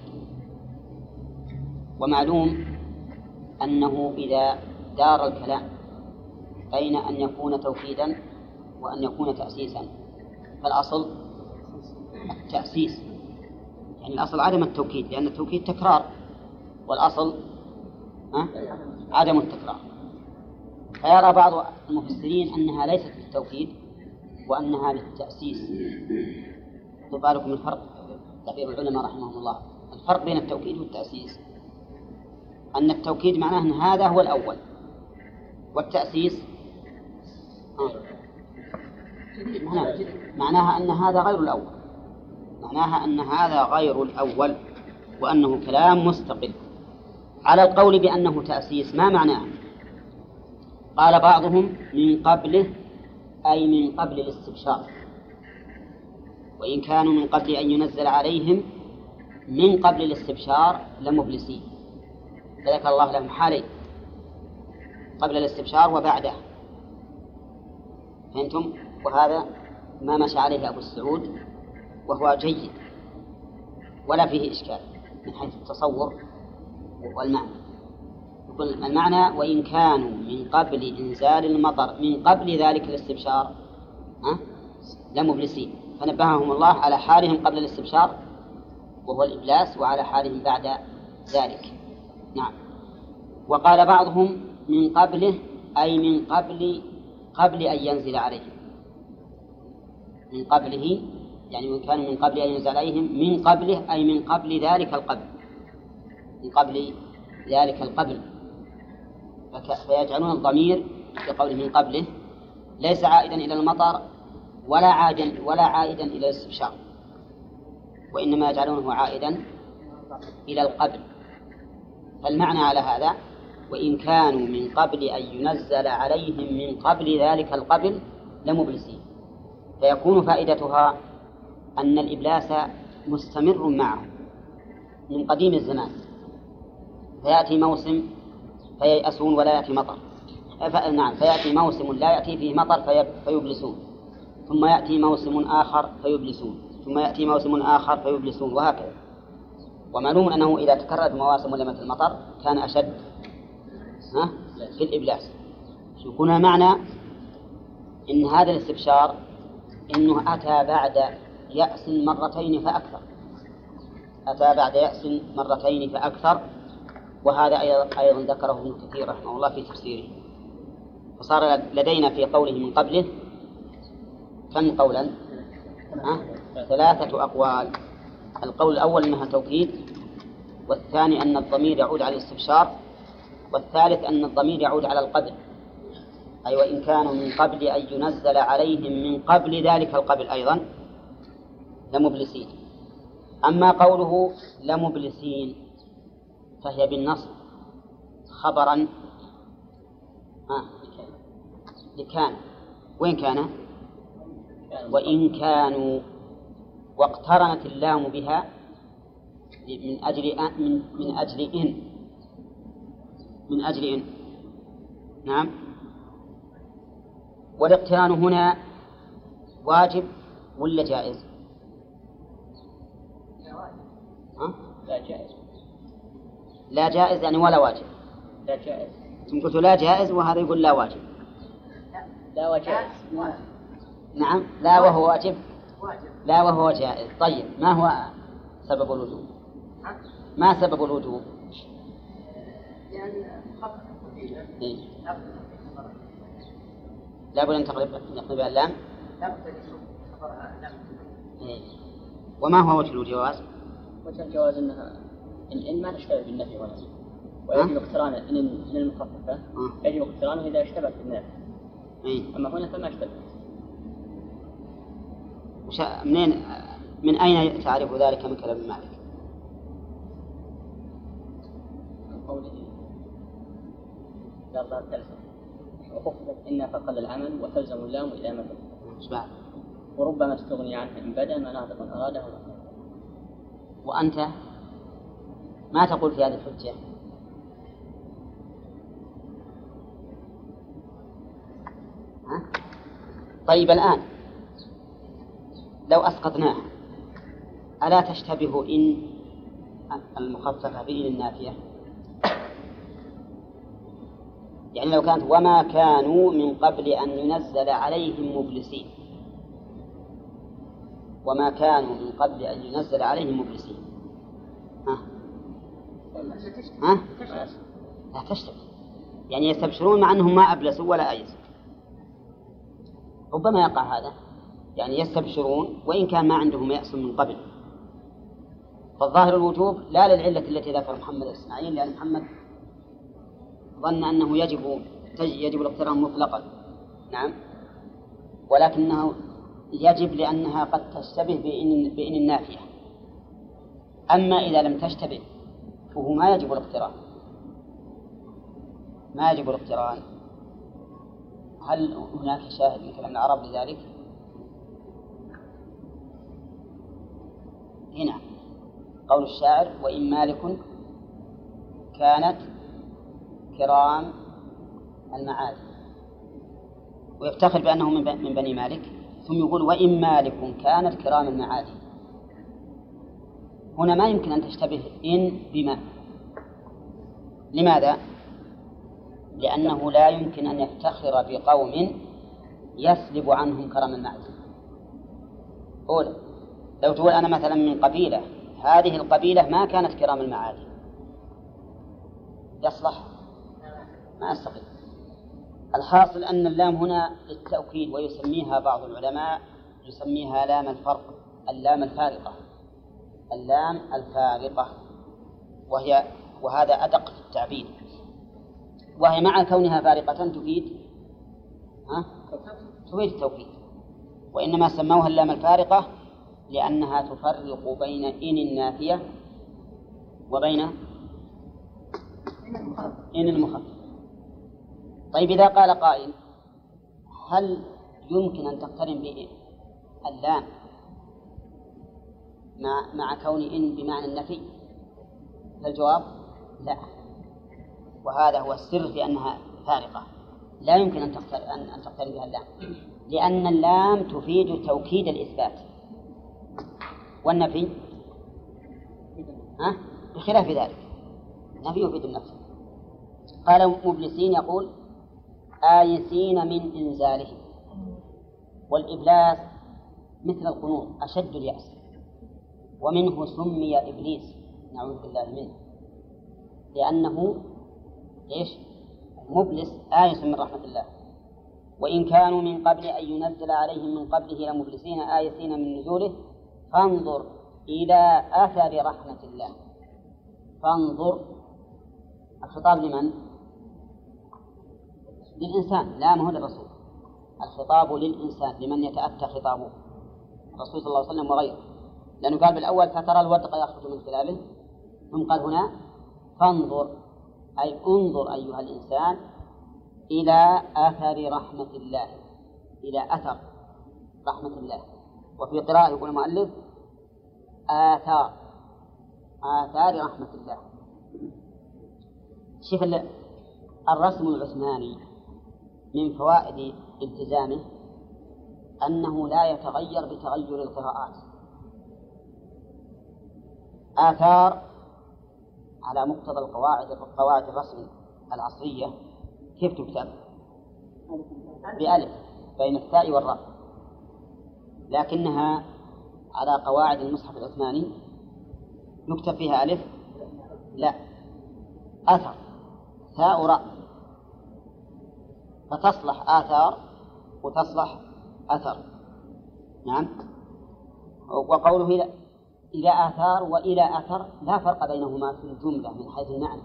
ومعلوم أنه إذا دار الكلام بين أن يكون توكيدا وأن يكون تأسيسا فالأصل التأسيس، يعني الأصل عدم التوكيد لأن التوكيد تكرار والأصل أه؟ عدم التكرار. فيرى بعض المفسرين أنها ليست للتوكيد وأنها للتأسيس. تبالكم الفرق تعبير العلماء رحمهم الله، الفرق بين التوكيد والتأسيس أن التوكيد معناه أن هذا هو الأول، والتأسيس آه. معناها, معناها أن هذا غير الأول، معناها أن هذا غير الأول وأنه كلام مستقل. على القول بأنه تأسيس ما معناه؟ قال بعضهم من قبله أي من قبل الاستبشار، وإن كانوا من قبل أن ينزل عليهم من قبل الاستبشار لمبلسين، فذكر الله لهم حالين قبل الاستبشار وبعده. فهمتم؟ وهذا ما مشى عليه أبو السعود وهو جيد ولا فيه إشكال من حيث التصور والمعنى. يقول المعنى وإن كانوا من قبل إنزال المطر من قبل ذلك الاستبشار أه؟ لمبلسين، فنبههم الله على حالهم قبل الاستبشار وهو الإبلاس وعلى حالهم بعد ذلك. نعم. وقال بعضهم من قبله أي من قبل قبل أن ينزل عليهم، من قبله يعني وإن كانوا من قبل أن ينزل عليهم من قبله أي من قبل ذلك القبل، من قبل ذلك القبل، فيجعلون الضمير في قوله من قبله ليس عائدا إلى المطر ولا عائدا ولا عائدا إلى الاستبشار، وإنما يجعلونه عائدا إلى القبل. فالمعنى على هذا وإن كانوا من قبل أن ينزل عليهم من قبل ذلك القبل لمبلسين، فيكون فائدتها أن الإبلاس مستمر معهم من قديم الزمان، فيأتي موسم فييأسون ولا يأتي مطر، نعم فيأتي موسم لا يأتي فيه مطر فيبلسون، ثم يأتي موسم آخر فيبلسون، ثم يأتي موسم آخر فيبلسون، وهكذا. ومعلوم أنه إذا تكررت مواسم لمة المطر كان أشد ها في الإبلاس. يكون معنى إن هذا الاستبشار إنه أتى بعد يأس مرتين فأكثر، أتى بعد يأس مرتين فأكثر، وهذا أيضا, أيضا ذكره ابن كثير رحمه الله في تفسيره. فصار لدينا في قوله من قبله كم قولا؟ أه؟ ثلاثة أقوال. القول الأول أنها توكيد، والثاني أن الضمير يعود على الاستبشار، والثالث أن الضمير يعود على القبل، أي وإن كانوا من قبل أن ينزل عليهم من قبل ذلك القبل أيضا لمبلسين. أما قوله لمبلسين فهي بالنصب خبرا آه. لكان، وين كان؟ وإن كانوا، واقترنت اللام بها من أجل من, من أجل إن من أجل إن نعم. والاقتران هنا واجب ولا جائز؟ ها؟ لا جائز. لا جائز يعني ولا واجب. لا جائز. ثم قلت لا جائز وهذا يقول لا واجب. لا وجائز. نعم لا وهو واجب. لا وهو جائز. طيب ما هو سبب الوجوب؟ ما سبب الوجوب؟ إيه؟ لا بد أن تقلب نقلب اللام. إيه؟ وما هو وجه الجواز؟ وجه الجواز أنها إن, إن ما تشتبه بالنفي ولا ويجب اقتران إن إن المخففة يجب اقترانه إذا اشتبه بالنفي. إيه؟ أما هنا فما اشتبه. وش... منين من أين تعرف ذلك من كلام مالك؟ من قوله قال الله تلزم وخففت إن فقل العمل وتلزم اللام إلى مثل وربما استغني عنه إن بدا مناطق أراده. وأنت ما تقول في هذه الحجة؟ ها؟ طيب الآن لو أسقطناها ألا تشتبه إن المخففة بإن النافية؟ يعني لو كانت وما كانوا من قبل أن ينزل عليهم مبلسين، وما كانوا من قبل أن ينزل عليهم مبلسين، ها؟ ها؟ لا تشتبه، يعني يستبشرون مع أنهم ما أبلسوا ولا أيسوا. ربما يقع هذا، يعني يستبشرون وإن كان ما عندهم يأس من قبل. فالظاهر الوجوب لا للعلة التي ذكر محمد الإسماعيلي، لأن محمد ظن أنه يجب يجب الاقتران مطلقا، نعم، ولكنه يجب لأنها قد تشتبه بإن, بإن النافية. أما إذا لم تشتبه فهو ما يجب الاقتران، ما يجب الاقتران. هل هناك شاهد من كلام العرب لذلك؟ هنا قول الشاعر وإن مالك كانت كرام المعاد، ويفتخر بأنه من بني مالك، ثم يقول وإن مالك كانت كرام المعاد. هنا ما يمكن أن تشتبه إن بما. لماذا؟ لأنه لا يمكن أن يفتخر بقوم يسلب عنهم كرم المعاد. أولا لو تقول أنا مثلا من قبيلة، هذه القبيلة ما كانت كرام المعاد، يصلح؟ ما أستقل. الحاصل أن اللام هنا للتأكيد، ويسميها بعض العلماء يسميها لام الفرق، اللام الفارقة، اللام الفارقة، وهي وهذا أدق في التعبير. وهي مع كونها فارقة تفيد ها؟ تفيد التوكيد، وإنما سموها اللام الفارقة لأنها تفرق بين إن النافية وبين إن المخفف. طيب إذا قال قائل هل يمكن أن تقترن بإن اللام مع مع كون إن بمعنى النفي؟ فالجواب لا، وهذا هو السر في أنها فارقة، لا يمكن أن تقترن أن تقترن بها اللام، لأن اللام تفيد توكيد الإثبات، والنفي ها بخلاف ذلك، النفي يفيد النفي. قال مبلسين يقول آيسين من إنزاله، والإبلاس مثل القنوط أشد اليأس، ومنه سمي إبليس نعوذ بالله منه، لأنه إيش؟ مبلس آيس من رحمة الله. وإن كانوا من قبل أن ينزل عليهم من قبله لمبلسين آيسين من نزوله فانظر إلى أثر رحمة الله. فانظر الخطاب لمن؟ للإنسان، لا ما هو للرسول. الخطاب للإنسان لمن يتأتى خطابه الرسول صلى الله عليه وسلم وغيره، لأنه قال بالأول فترى الودق يخرج من خلاله، ثم قال هنا فانظر أي انظر أيها الإنسان إلى أثر رحمة الله، إلى أثر رحمة الله. وفي قراءة يقول المؤلف آثار آثار رحمة الله. شوف الرسم العثماني من فوائد التزامه أنه لا يتغير بتغير القراءات. آثار على مقتضى القواعد قواعد الرسم العصرية كيف تكتب؟ بألف بين التاء والراء، لكنها على قواعد المصحف العثماني يكتب فيها ألف لا أثر ثاء راء، فتصلح آثار وتصلح أثر. نعم. وقوله إلى إلى آثار وإلى أثر لا فرق بينهما في الجملة من حيث المعنى،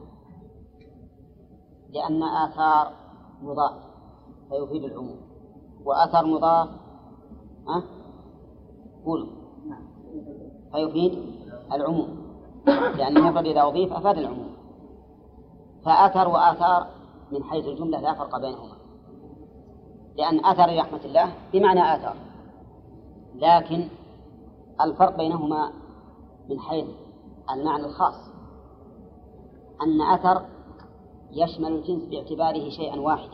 لأن آثار مضاف فيفيد العموم، وأثر مضاف أه؟ قولوا فيفيد العموم، لأن المفرد إذا أضيف أفاد العموم. فأثر وآثار من حيث الجملة لا فرق بينهما، لأن أثر رحمة الله بمعنى آثار، لكن الفرق بينهما من حيث المعنى الخاص أن أثر يشمل الجنس باعتباره شيئا واحدا،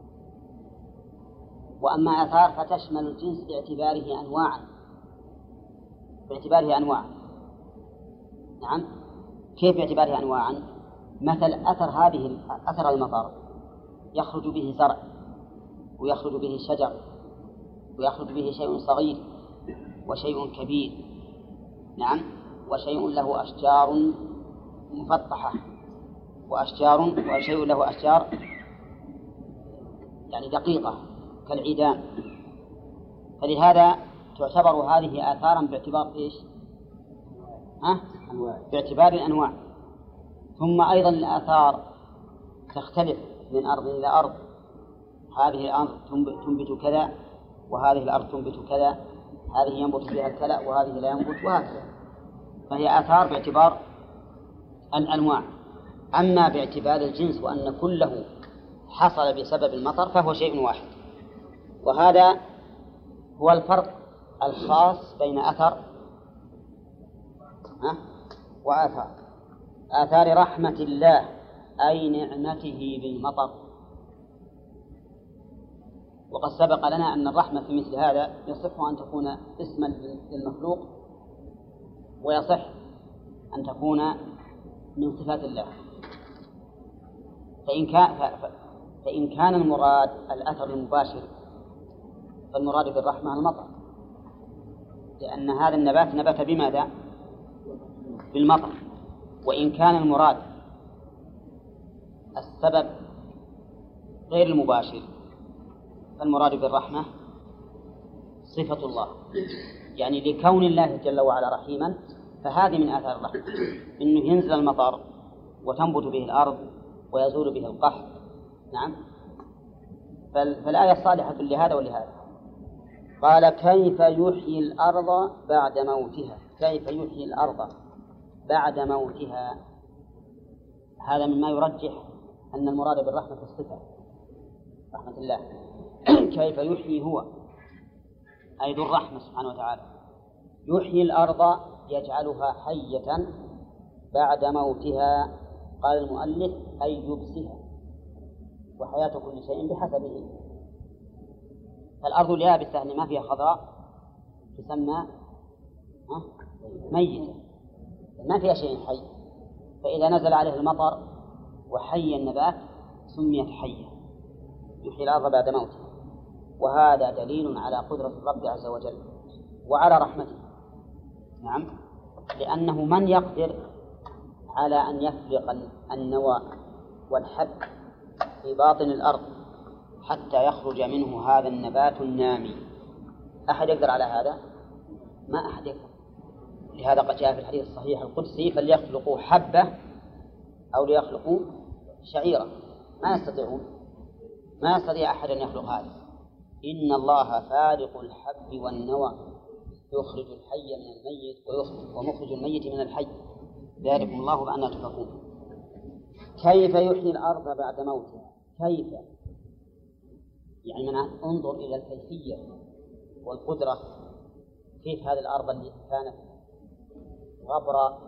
وأما آثار فتشمل الجنس باعتباره أنواعا باعتباره أنواعا. نعم. كيف باعتباره أنواعا؟ مثل أثر هذه أثر المطر يخرج به زرع ويخرج به شجر ويخرج به شيء صغير وشيء كبير. نعم. وشيء له أشجار مفطحة وأشجار وشيء له أشجار يعني دقيقة كالعيدان. فلهذا تعتبر هذه آثارا باعتبار إيش؟ ها؟ باعتبار الأنواع. ثم أيضا الآثار تختلف من أرض إلى أرض، هذه الأرض تنبت كذا وهذه الأرض تنبت كذا، هذه ينبت فيها الكلأ وهذه لا ينبت، وهكذا. فهي آثار باعتبار الأنواع. أما باعتبار الجنس وأن كله حصل بسبب المطر فهو شيء واحد. وهذا هو الفرق الخاص بين أثر وآثار. آثار رحمة الله أي نعمته بالمطر. وقد سبق لنا أن الرحمة في مثل هذا يصح أن تكون اسما للمخلوق ويصح أن تكون من صفات الله. فإن كان, فإن كان المراد الأثر المباشر فالمراد بالرحمة المطر، لأن هذا النبات نبت بماذا؟ بالمطر. وإن كان المراد السبب غير المباشر فالمراد بالرحمة صفة الله، يعني لكون الله جل وعلا رحيما، فهذه من آثار الرحمة إنه ينزل المطر وتنبت به الأرض ويزول به القحط. نعم. فالآية الصالحة لهذا ولهذا. قال كيف يحيي الأرض بعد موتها. كيف يحيي الأرض بعد موتها، هذا مما يرجح أن المراد بالرحمة الصفة رحمة الله. كيف يحيي هو أي ذو الرحمة سبحانه وتعالى، يحيي الأرض يجعلها حية بعد موتها. قال المؤلف أي يبسها، وحياة كل شيء بحسبه. فالأرض اليابسة اللي ما فيها خضراء تسمى ميتة، ما فيها شيء حي، فإذا نزل عليه المطر وحي النبات سميت حية. يحيي الأرض بعد موتها، وهذا دليل على قدرة الرب عز وجل وعلى رحمته. نعم. لأنه من يقدر على أن يفرق أن النوى والحب في باطن الأرض حتى يخرج منه هذا النبات النامي. أحد يقدر على هذا؟ ما أحد يقدر. لهذا قد جاء في الحديث الصحيح القدسي فليخلقوا حبة أو ليخلقوا شعيرة. ما يستطيعون، ما يستطيع أحد أن يخلق هذا. إن الله فارق الحب والنوى يخرج الحي من الميت ومخرج الميت من الحي ذلكم الله بأننا تفكون. كيف يحيي الأرض بعد موتها؟ كيف يعني من انظر إلى الكيفية والقدرة. كيف هذه الأرض اللي كانت غبرة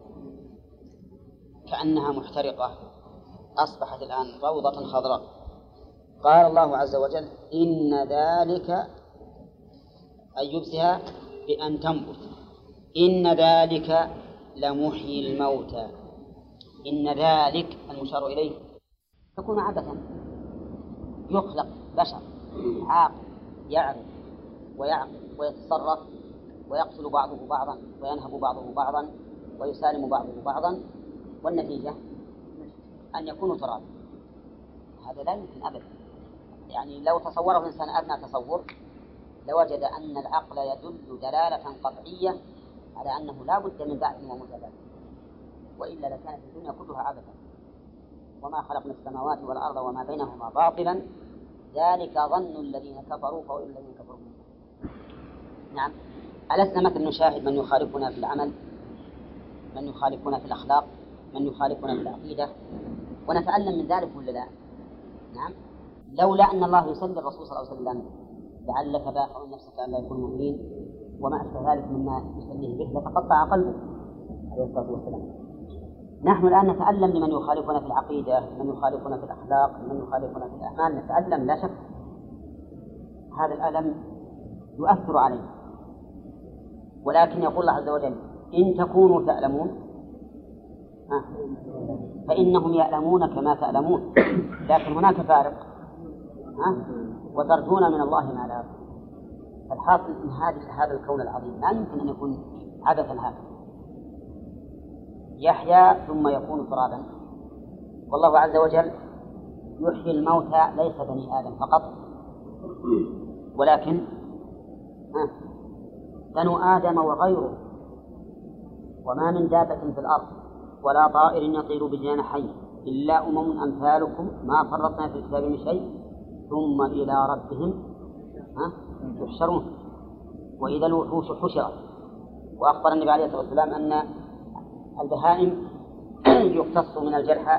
كأنها محترقة أصبحت الآن روضة خضراء. قال الله عز وجل إن ذلك أي يبسها بأن تنبت إن ذلك لمحيي الموتى. إن ذلك المشار إليه تكون عبثا. يخلق بشر عاقل يعرف ويعقل ويتصرف ويقتل بعضه بعضا وينهب بعضه بعضا ويسالم بعضه بعضا والنتيجة أن يكونوا ترابا. هذا لا يمكن أبدا. يعني لو تصوره الإنسان أدنى تصور لوجد أن العقل يدل دلالة قطعية على أنه لا بد من بعث ومجازات، وإلا لكانت الدنيا كلها عبثا. وما خلقنا السماوات والأرض وما بينهما باطلا ذلك ظن الذين كفروا فويل الذين كفروا. نعم. ألسنا مثل نشاهد من يخالفنا في العمل، من يخالفنا في الأخلاق، من يخالفنا في العقيدة، ونتألم من ذلك ولا لا؟ نعم. لولا أن الله يسلي الرسول صلى الله عليه وسلم لعلك باخع نفسك أن لا يكون مؤمنين وما أشبه ذلك مما يسليه به لتقطع قلبه عليه الصلاة والسلام. نحن الآن نتألم لمن يخالفنا في العقيدة، من يخالفنا في الأخلاق، من يخالفنا في الأعمال، نتألم لا شك. هذا الألم يؤثر علينا، ولكن يقول الله عز وجل إن تكونوا تألمون فإنهم يألمون كما تألمون، لكن هناك فارق وترجون من الله ما لا يرجون. فالحاصل أن هذا الكون العظيم لا يمكن أن يكون عبثا هكذا. يحيا ثم يكون ترابا. والله عز وجل يحيي الموتى ليس بني آدم فقط ولكن بنو آدم وغيره. وما من دابة في الأرض ولا طائر يطير بجناحيه إلا أمم أمثالكم ما فرطنا في الكتاب من شيء ثم إلى ربهم يحشرون. وإذا الوحوش حشرت. وأخبر النبي عليه الصلاة والسلام أن البهائم يقتص من الجرحى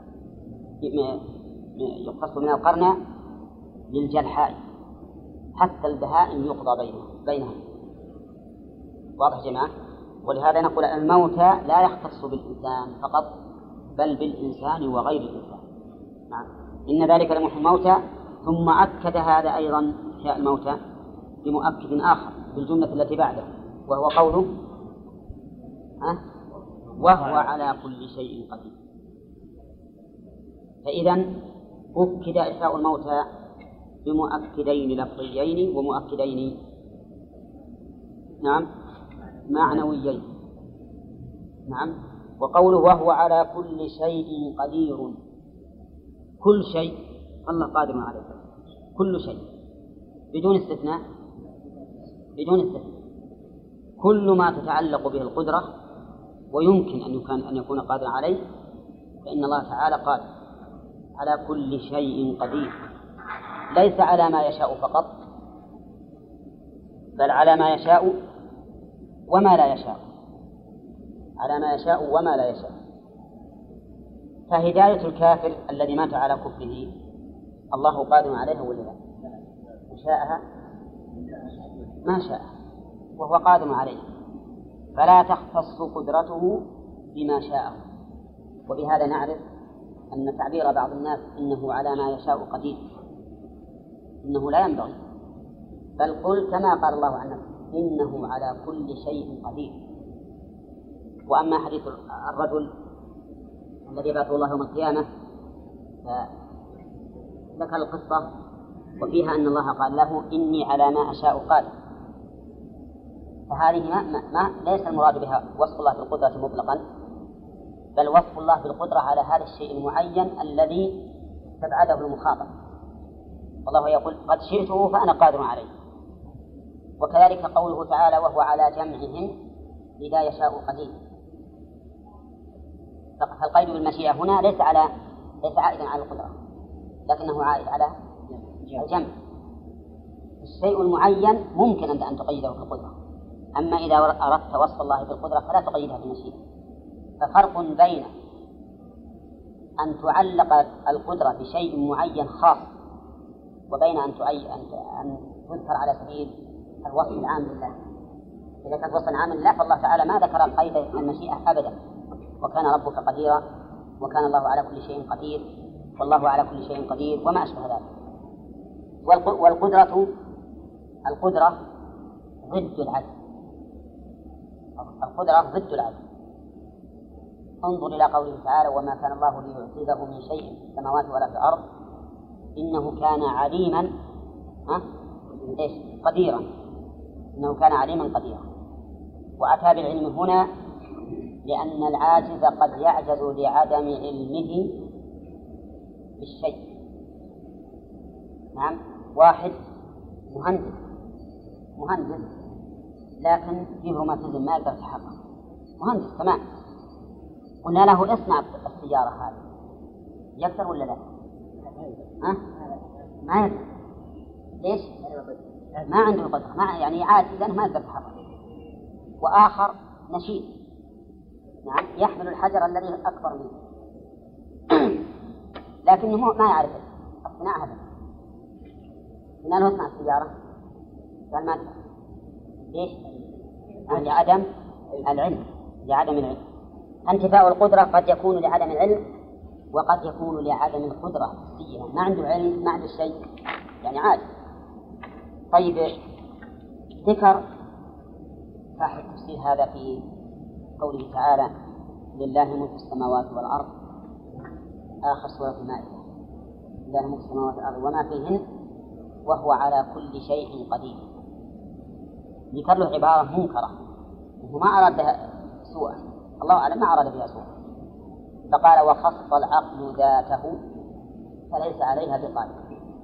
يقتص من القرن للجلحاء، حتى البهائم يقضى بينها بينها. واضح جماعة؟ ولهذا نقول الموتى لا يختص بالإنسان فقط بل بالإنسان وغير الإنسان. نعم. إن ذلك لمحيي الموتى. ثم أكد هذا أيضا إحياء الموتى بمؤكد آخر بالجملة التي بعده وهو قوله أه؟ وهو على كل شيء قدير. فإذا أكد إحياء الموتى بمؤكدين لفظيين ومؤكدين نعم معنويين. نعم. وقوله وهو على كل شيء قدير، كل شيء الله قادر عليه، كل شيء بدون استثناء بدون استثناء. كل ما تتعلق به القدرة ويمكن أن يكون أن يكون قادرا عليه فإن الله تعالى قادر على كل شيء قدير، ليس على ما يشاء فقط بل على ما يشاء وما لا يشاء، على ما يشاء وما لا يشاء. فهداية الكافر الذي مات على كفره الله قادر عليها ولا لا؟ شاءها ما شاء وهو قادر عليها، فلا تختص قدرته بما شاء. وبهذا نعرف أن تعبير بعض الناس إنه على ما يشاء قدير إنه لا ينبغي، بل قل كما قال الله عنه إنه على كل شيء قدير. وأما حديث الرجل الذي يبعثه الله يوم القيامة ذكر القصة وفيها أن الله قال له إني على ما أشاء قادر. فهذه ما, ما, ما ليس المراد بها وصف الله بالقدرة مطلقا، بل وصف الله بالقدرة على هذا الشيء المعين الذي استبعده المخاطب. والله يقول قد شئته فأنا قادر عليه. وكذلك قوله تعالى وهو على جمعهم إذا يشاء قدير. فالقيد بالمشيئة هنا ليس على ليس عائدا على القدرة، لكنه عائد على الجمع. الشيء المعين ممكن أن تقيده بالقدرة، أما إذا أردت وصف الله بالقدرة فلا تقيدها بالمشيئة. ففرق بين أن تعلق القدرة بشيء معين خاص وبين أن أن تذكر على سبيل الوصف العام لله. إذا كان وصفا عاما لله فالله تعالى ما ذكر قيد المشيئة أبدا، وكان ربك قديرا، وكان الله على كل شيء قدير، والله على كل شيء قدير، وما أشبه ذلك. والقدرة القدرة ضد العدل. القدرة ضد العدل. انظر إلى قوله تعالى وما كان الله ليعجزه من شيء في السماوات ولا في الأرض إنه كان عليما قديرا. إنه كان عليما قديرا. وأتى بالعلم هنا لأن العاجز قد يعجز لعدم علمه بالشيء. نعم، واحد مهندس مهندس لكن فيه روماتيزم ما يقدر يتحرك، مهندس تمام، قلنا له اصنع السيارة هذه، يقدر ولا لا؟ ها؟ ما يقدر. ليش؟ ما عنده قدرة، ما يعني عاجز لأنه ما يقدر يتحرك. وآخر نشيط، نعم، يحمل الحجر الذي أكبر منه لكنه ما يعرف الصناعة هذا. قلنا له اصنع السيارة قال ما تقدر. ليش؟ لعدم العلم، لعدم العلم. انتفاء القدرة قد يكون لعدم العلم وقد يكون لعدم القدرة، ما عنده علم، ما عنده شيء، يعني عادي. طيب، ذكر صاحب التفسير هذا في قوله تعالى لله ملك السماوات والأرض، آخر سورة المائدة، لله ملك السماوات والأرض وما فيهن وهو على كل شيء قدير. ذكر له عبارة منكرة، وما أراد بها سوءا، الله أعلم ما أراد بها سوءا، فقال وخص العقل ذاته فليس عليها بقادر.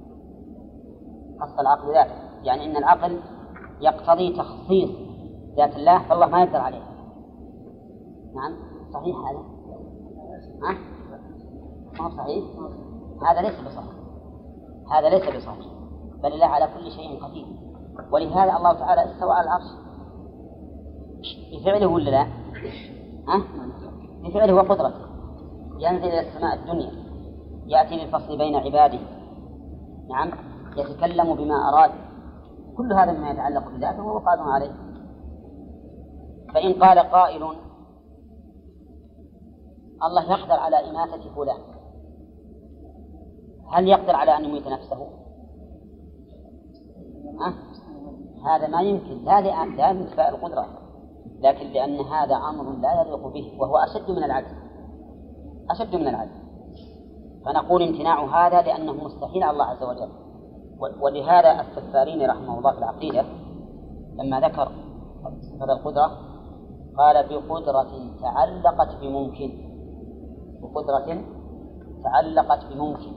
خص العقل ذاته يعني إن العقل يقتضي تخصيص ذات الله فالله ما يقدر عليها. نعم، صحيح هذا؟ ها؟ ما هو صحيح؟ هذا ليس بصحيح، هذا ليس بصحيح، بل الله على كل شيء قدير. ولهذا الله تعالى استوى على العرش بفعله ولا لا؟ ها؟ بفعله وقدرته. ينزل إلى السماء الدنيا، يأتي للفصل بين عباده، نعم، يتكلم بما أراد، كل هذا مما يتعلق بذاته وهو قادر عليه. فإن قال قائل الله يقدر على إماتة فلان، هل يقدر على أن يميت نفسه؟ أه؟ هذا ما يمكن، لا لا انتفاء القدرة، لكن لأن هذا أمر لا يليق به وهو أشد من العجز، أشد من العجز، فنقول امتناع هذا لأنه مستحيل على الله عز وجل. ولهذا السفاريني رحمه الله في العقيدة لما ذكر هذا القدرة قال بقدرة تعلقت بممكن، بقدرة تعلقت بممكن.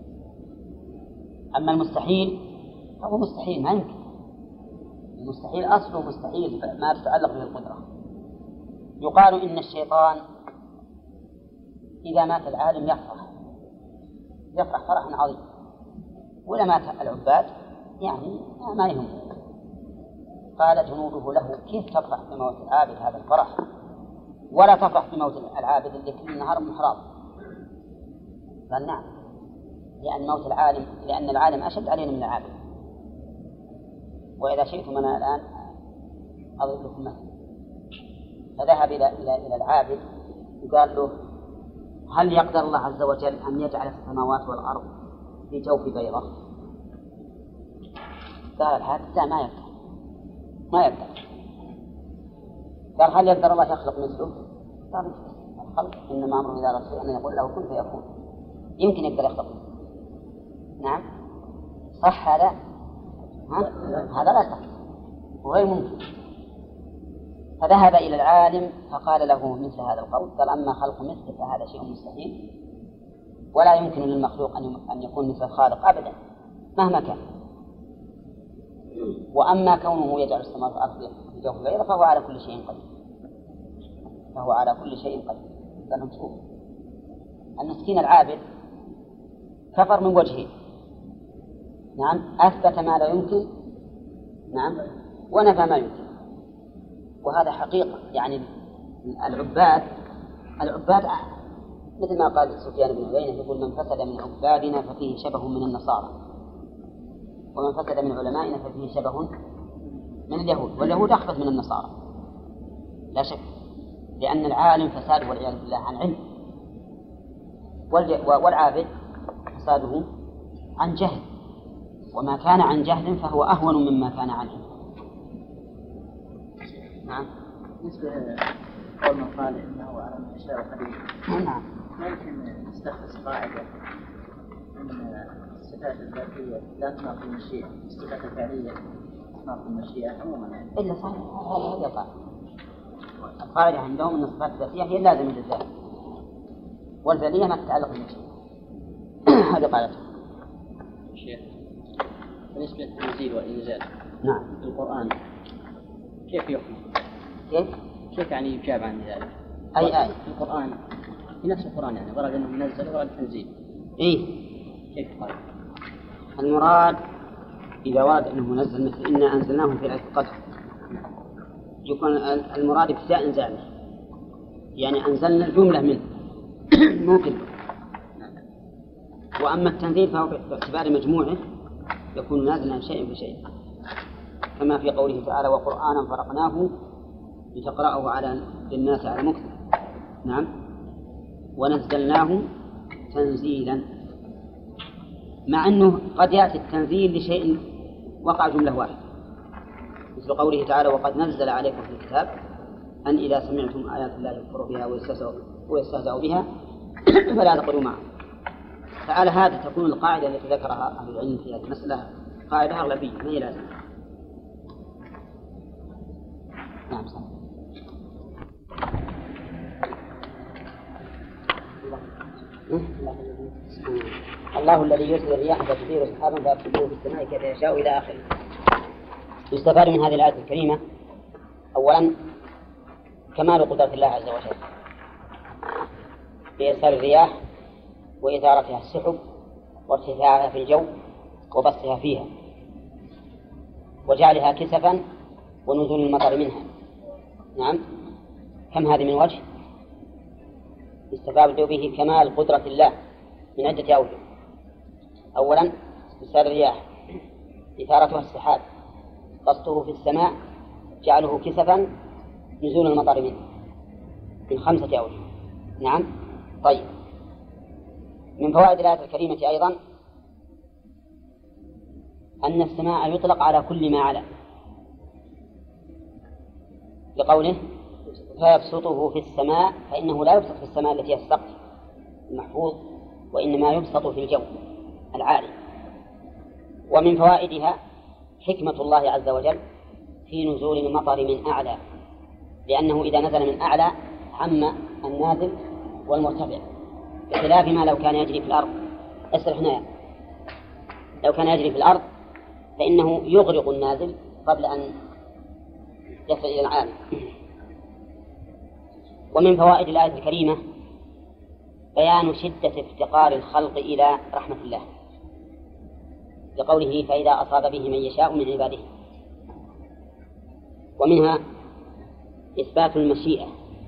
أما المستحيل فهو مستحيل، ما يمكن. المستحيل أصله مستحيل ما تتعلق به القدرة. يقال إن الشيطان إذا مات العالم يفرح، يفرح فرحا عظيما، ولا مات العباد يعني ما يهم. قال جنوده له كيف تفرح بموت العابد هذا الفرح ولا تفرح بموت العابد اللي كل النهار محراب؟ قال نعم، لأن موت العالم، لأن العالم أشد علينا من العابد. وإذا شئتم أنا الآن أضرب لكم مثلا. فذهب إلى إلى إلى العابد وقال له هل يقدر الله عز وجل أن يجعل السماوات والأرض في جوف بيضة؟ قال العابد لا، ما يقدر، ما يقدر. قال هل يقدر الله يخلق مثله؟ قال الخلق إنما أمره إذا أراد شيئا أن يقول له كن فيكون. يمكن يقدر يخلق مثله. نعم، صح هذا؟ ها؟ هذا لا صح وغير ممكن. فذهب إلى العالم فقال له مثل هذا القول، قال أما خلق مثل فهذا شيء مستحيل، ولا يمكن للمخلوق أن يكون مثل الخالق أبدا مهما كان. وأما كونه يجعل السماوات والأرض في جوف الليل فهو على كل شيء قدير، فهو على كل شيء قدير. لأنه شوف المسكين العابد كفر من وجهه، نعم، أثبت ما لا يمكن، نعم، ونفى ما يمكن، وهذا حقيقة. يعني العباد العباد مثل ما قال سفيان بن عيينة يقول من فسد من عبادنا ففيه شبه من النصارى، ومن فسد من علمائنا ففيه شبه من اليهود، واليهود أخبث من النصارى لا شك، لأن العالم فساده والعياذ بالله عن علم، والعابد فساده عن جهل، وما كان عن جهل فهو أهون مما كان عن علم. نعم. بالنسبة لقول من قال إنه على ما يشاء قدير، نعم، ممكن نستخلص قاعدة أن الصفات الذاتية لا تناقض المشيئة، الصفات الفعلية تناقض المشيئة عموما يعني. إلا صحيح هذه القاعدة. القاعدة عندهم أن الصفات الذاتية هي اللازمة للذات، والفعلية ما تتعلق بالمشيئة. هذه قاعدة. شيخ، بالنسبة للتنزيل والإنزال نعم في القرآن كيف يحكم؟ كيف؟ كيف يعني يجاب عن ذلك؟ أي آية؟ في القرآن، في نفس القرآن يعني ورد أنه منزل ورد تنزيل. إيه؟ كيف قال؟ المراد إذا ورد أنه منزل مثل إنا أنزلناه في ليلة القدر يكون المراد ابتداء إنزاله، يعني أنزلنا الجملة منه ممكن. وأما التنزيل فهو باعتبار مجموعه يكون نازلا شيء بشيء، كما في قوله تعالى وقرآنا فرقناه لتقرأه على الناس على مكث. نعم. ونزلناه تنزيلا، مع أنه قد يأتي التنزيل لشيء وقع جملة واحدة، مثل قوله تعالى وقد نزل عليكم في الكتاب أن إذا سمعتم آيات الله يكفر بها ويستهزأ بها فلا تقولوا معه. فعلى هذا تكون القاعدة التي ذكرها أهل العلم في هذه المسألة قاعدة أغلبية ما هي لازمة. نعم صحيح. الله الذي يرسل الرياح فتثير سحابا فيبسطه في السماء كيف يشاء إلى آخره. يستفاد من هذه الآية الكريمة أولا كمال قدرة الله عز وجل بإرسال الرياح وإثارتها السحب وارتفاعها في الجو وبسطها فيها وجعلها كسفا ونزول المطر منها. نعم. كم هذه من وجه استفاد به كمال قدرة الله من عدة أوجه. أولا إرسال الرياح إثارتها السحاب بسطه في السماء جعله كسفا نزول المطر منه من خمسة أوجه. نعم. طيب من فوائد الآية الكريمة أيضا أن السماء يطلق على كل ما علا لقوله فيبسطه في السماء، فإنه لا يبسط في السماء التي هي السقف المحفوظ، وإنما يبسط في الجو العالي. ومن فوائدها حكمة الله عز وجل في نزول المطر من أعلى، لأنه إذا نزل من أعلى عم النازل والمرتفع، بخلاف ما لو كان يجري في الأرض. اسرح هنا، لو كان يجري في الأرض فإنه يغرق النازل قبل أن يصل إلى العالي. ومن فوائد الآية الكريمة بيان شدة افتقار الخلق إلى رحمة الله لقوله فإذا أصاب به من يشاء من عباده. ومنها إثبات المشيئة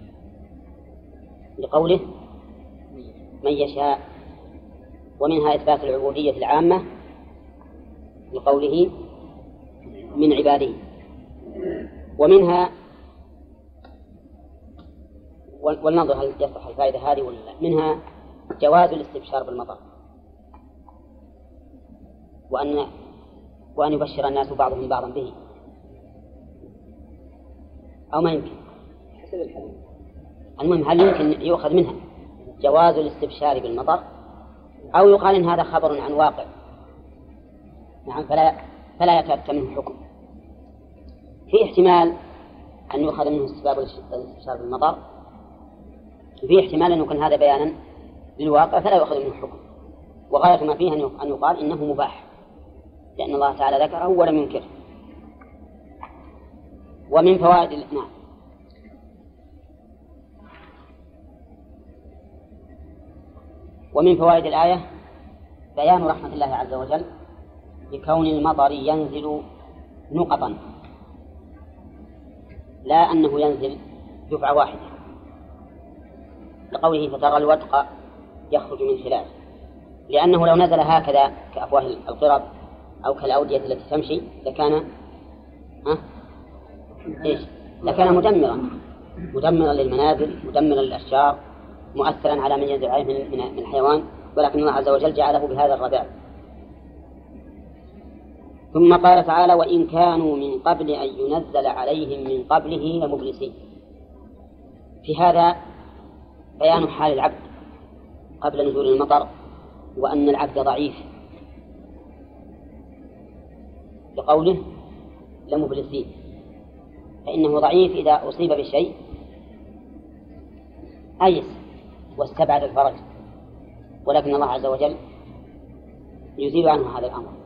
لقوله من يشاء، ومنها إثبات العبودية العامة لقوله من عباده. ومنها والنظر هل يصح الفائدة هذه ولا لا. منها جواز الاستبشار بالمطر، وأن وأن يبشر الناس بعضهم بعضا به، أو ما يمكن حسب الحال. المهم هل يمكن يؤخذ منها جواز الاستبشار بالمطر، أو يقال إن هذا خبر عن واقع. نعم. فلا فلا يتأتى منه حكم. في احتمال أن يؤخذ منه استباب الاستبشار بالمطر، وفيه احتمال أن يكون هذا بيانا للواقع فلا يؤخذ منه حكم، وغاية ما فيه أن يقال إنه مباح لأن الله تعالى ذكره ولم ينكره. ومن فوائد نعم ومن فوائد الآية بيان رحمة الله عز وجل بكون المطر ينزل نقطا، لا أنه ينزل دفعة واحدة، لقوله فترى الودق يخرج من خلاله، لأنه لو نزل هكذا كأفواه القرب أو كالأودية التي تمشي لكان ها؟ إيش؟ لكان مدمرا مدمرا للمنازل، مدمرا للأشجار، مؤثرا على من ينزل عليه من الحيوان، ولكن الله عز وجل جعله بهذا الرباع. ثم قال تعالى وإن كانوا من قبل أن ينزل عليهم من قبله لمبلسين. في هذا بيان حال العبد قبل نزول المطر، وأن العبد ضعيف، لقوله لمبلسين، فإنه ضعيف إذا أصيب بشيء أيس واستبعد الفرج، ولكن الله عز وجل يزيل عنه هذا الأمر.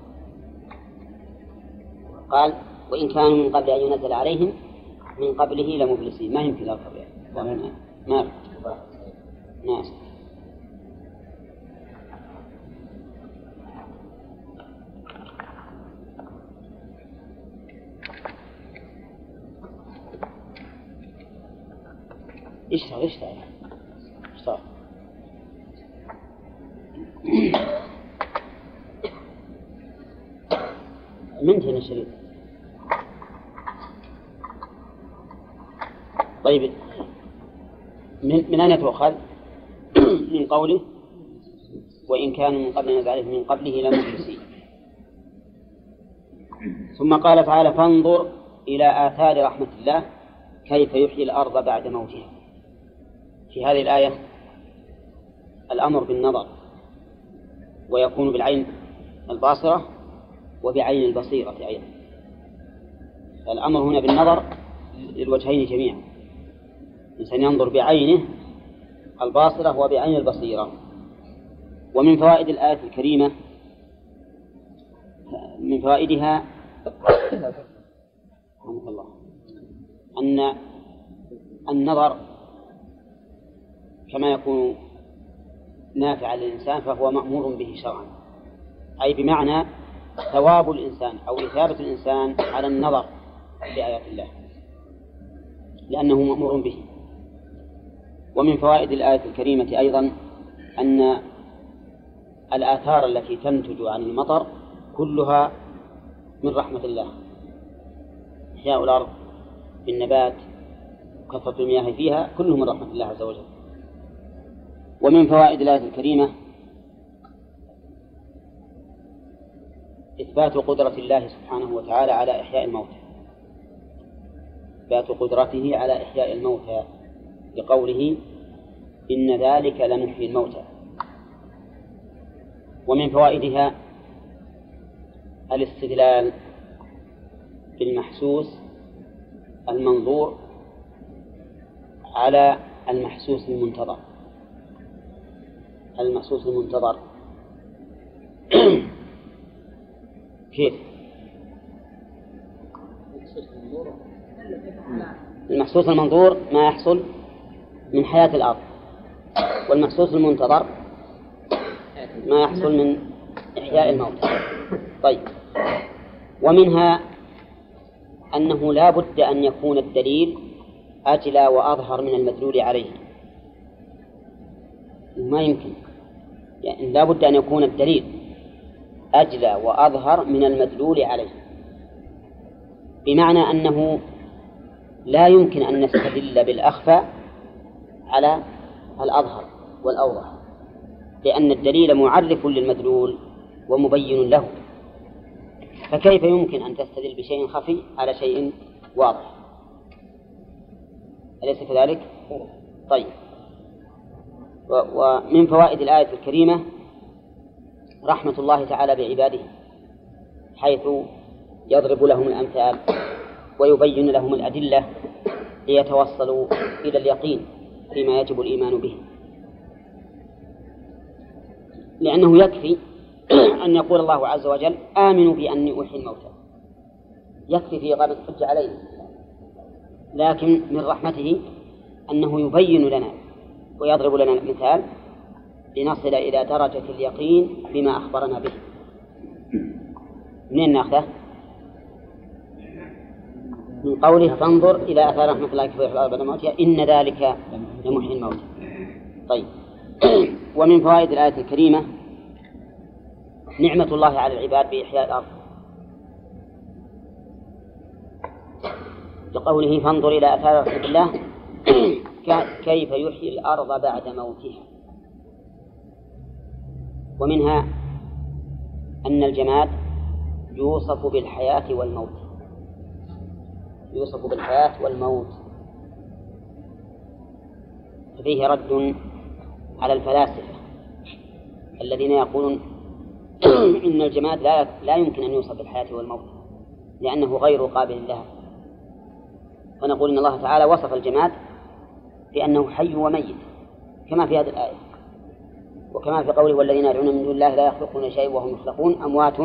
قال وإن كانوا من قبل أن ينزل عليهم من قبله لمبلسين، ما يمكن ذلك يعني ما ناس اشتغل اشتغل اشتغل منتهي الشريط. طيب من, من أين تؤخذ؟ من قوله وإن كانوا من قبل نزل عليهم من قبله لمبلسين. ثم قال تعالى فانظر إلى آثار رحمة الله كيف يحيي الأرض بعد موتها. في هذه الآية الأمر بالنظر، ويكون بالعين الباصرة وبعين البصيرة أيضا. الأمر هنا بالنظر للوجهين جميعا، الإنسان ينظر بعينه الباصرة وبعين البصيرة. ومن فوائد الآية الكريمة من فوائدها الله أن النظر كما يكون نافعا للإنسان فهو مأمور به شرعا، أي بمعنى ثواب الإنسان أو إثابة الإنسان على النظر لآيات الله لأنه مأمور به. ومن فوائد الآية الكريمة أيضا أن الآثار التي تنتج عن المطر كلها من رحمة الله، إحياء الأرض بالنبات وكثرة المياه فيها كله من رحمة الله عز وجل. ومن فوائد الآية الكريمة إثبات قدرة الله سبحانه وتعالى على إحياء الموتى، إثبات قدرته على إحياء الموتى لقوله إن ذلك لمحيي الموتى. ومن فوائدها الاستدلال بالمحسوس المنظور على المحسوس المنتظر. المحسوس المنتظر كيف؟ المحسوس المنظور ما يحصل من حياة الأرض، والمحسوس المنتظر ما يحصل من إحياء الموتى. طيب، ومنها أنه لا بد أن يكون الدليل أجلى وأظهر من المدلول عليه، ما يمكن، يعني لا بد أن يكون الدليل أجلى وأظهر من المدلول عليه، بمعنى أنه لا يمكن أن نستدل بالأخفى على الأظهر والأوضح، لأن الدليل معرف للمدلول ومبين له، فكيف يمكن أن تستدل بشيء خفي على شيء واضح؟ أليس كذلك؟ طيب، ومن فوائد الآية الكريمة رحمة الله تعالى بعباده، حيث يضرب لهم الأمثال ويبين لهم الأدلة ليتوصلوا إلى اليقين فيما يجب الإيمان به، لأنه يكفي أن يقول الله عز وجل آمنوا بأني أحيي الموتى، يكفي في إقامة الحجة علينا. لكن من رحمته أنه يبين لنا ويضرب لنا المثال لنصل إلى درجة اليقين بما أخبرنا به. منين نأخذه؟ من قوله فانظر إلى آثار رحمة الله كيف يحيي الأرض بعد موتها إن ذلك لمحيي الموتى. طيب، ومن فوائد الآية الكريمة نعمة الله على العباد بإحياء الأرض، لقوله فانظر إلى آثار رحمة الله كيف يحيي الأرض بعد موتها. ومنها أن الجماد يوصف بالحياة والموت، يوصف بالحياة والموت، فيه رد على الفلاسفة الذين يقولون إن الجماد لا لا يمكن أن يوصف بالحياة والموت لأنه غير قابل لها، فنقول إن الله تعالى وصف الجماد بأنه حي وميت كما في هذه الآية، وكما في قوله والذين يدعون من دون الله لا يخلقون شيئا وهم يخلقون أموات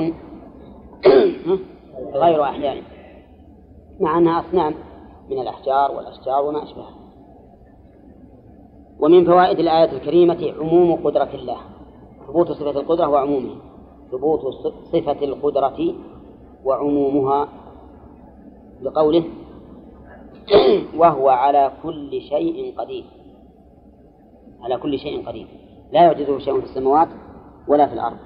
غير أحياء، مع أنها أصنام من الأحجار والأشجار وما أشبه. ومن فوائد الآية الكريمة عموم قدرة الله، ثبوت صفة القدرة وعمومها، ثبوت صفة القدرة وعمومها، لقوله وهو على كل شيء قدير، على كل شيء قدير لا يعجزه شيء في السماوات ولا في الأرض.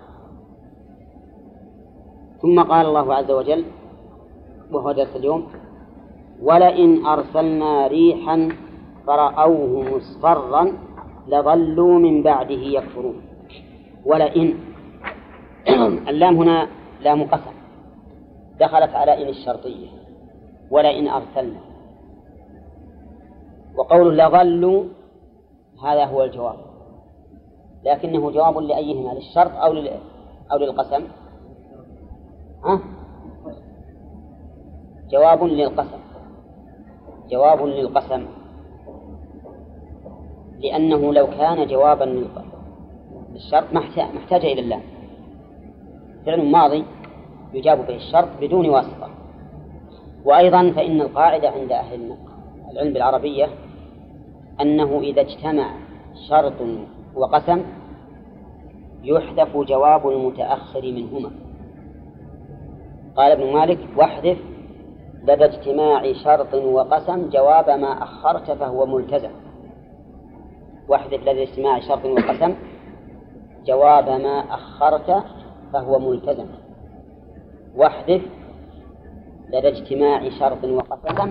ثم قال الله عز وجل وهو درس اليوم ولئن أرسلنا ريحا فرأوه مصفرا لظلوا من بعده يكفرون. ولئن اللام هنا لام قسم دخلت على إن الشرطية، ولئن أرسلنا، وقول لظلوا هذا هو الجواب، لكنه جواب لأيهما، للشرط أو أو للقسم؟ ها؟ جواب للقسم، جواب للقسم، لأنه لو كان جوابا للشرط ما احتاج إلى اللام، فعل ماضي يجاب به الشرط بدون واسطة. وأيضا فإن القاعدة عند أهل العلم بالعربية أنه إذا اجتمع شرط وقسم يحذف جواب المتأخر منهما. قال ابن مالك واحذف لدى اجتماع شرط وقسم جواب ما أخرت فهو ملتزم، واحذف لدى اجتماع شرط وقسم جواب ما أخرت فهو ملتزم، واحذف لدى اجتماع شرط وقسم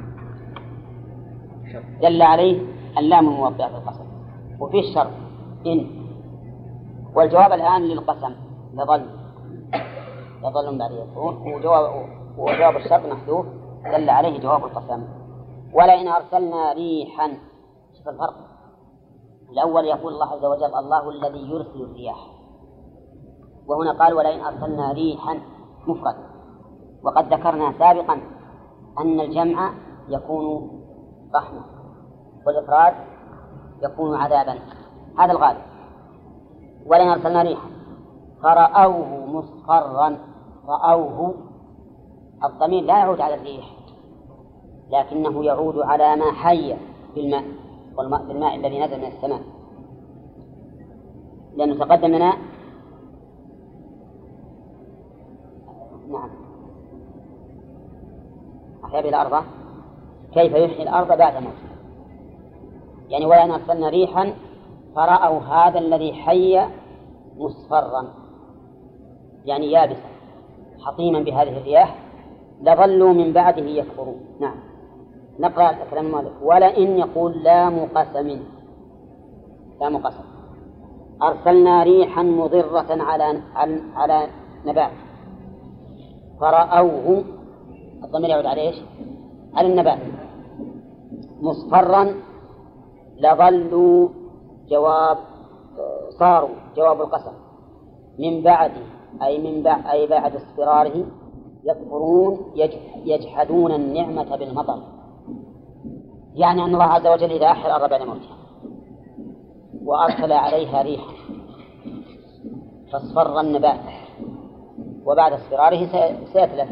دل عليه اللام الموضع في القسم وفي الشرط إن، والجواب الآن للقسم لظل يظل بعد يكون، وجواب وجواب الشرط محذوف دل عليه جواب القسم. ولئن أرسلنا ريحا، شوف الفرق، الأول يقول الله عز وجل الله الذي يرسل الرياح، وهنا قال ولئن أرسلنا ريحا مفرد، وقد ذكرنا سابقا أن الجمع يكون رحمة والإفراد يكون عذابا، هذا الغالب. ولئن أرسلنا ريحا فرأوه مصفرا، رأوه الضمير لا يعود على الريح لكنه يعود على ما حي بالماء، والماء بالماء الذي نزل من السماء، لأنه تقدم لنا نعم أحيا به الأرض كيف يحيي الأرض بعد موتها، يعني ولئن أرسلنا ريحا فرأوا هذا الذي حي مصفرا يعني يابسا حطيما بهذه الرياح لظلوا من بعده يكفرون. نعم نقرأ كلام المؤلف ولئن يقول لام قسم، لام قسم أرسلنا ريحا مضرة على على نبات فرأوه، الضمير يعود على ايش؟ على النبات، مصفرا لظلوا جواب صاروا جواب القسم من بعده أي من بعد أي بعد اصفراره يكفرون يجحدون النعمة بالمطر، يعني أن الله عز وجل إذا أحيا الأرض بعد موتها وأرسل عليها ريحا فاصفر النبات وبعد اصفراره سيتلف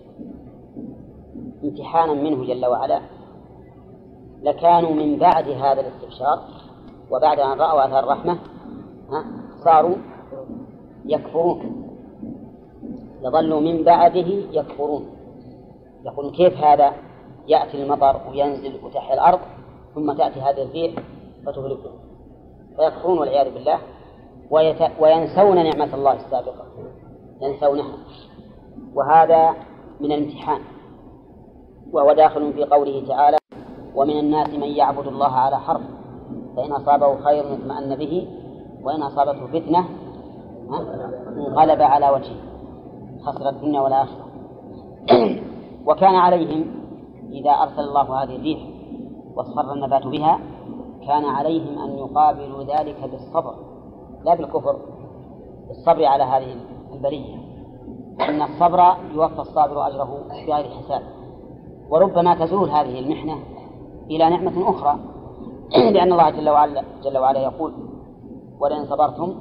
امتحانا منه جل وعلا، لكانوا من بعد هذا الاستبشار وبعد أن رأوا آثار الرحمة صاروا يكفرون، لظلوا من بعده يكفرون، يقولون كيف هذا يأتي المطر وينزل وتحيا الأرض ثم تأتي هذه الريح فتهلكهم، فيكفرون والعياذ بالله ويت... وينسون نعمة الله السابقة، ينسونها، وهذا من الامتحان. وهو داخل في قوله تعالى: ومن الناس من يعبد الله على حرف فإن أصابه خير اطمأن به وإن أصابته فتنة انقلب على وجهه خسر الدنيا والآخرة. وكان عليهم إذا أرسل الله هذه الريح واصفر النبات بها كان عليهم أن يقابلوا ذلك بالصبر لا بالكفر، بالصبر على هذه البلية، إن الصبر يوفى الصابر أجره بغير حساب. وربما تزول هذه المحنة إلى نعمة أخرى، لأن الله جل وعلا, جل وعلا يقول: ولئن صبرتم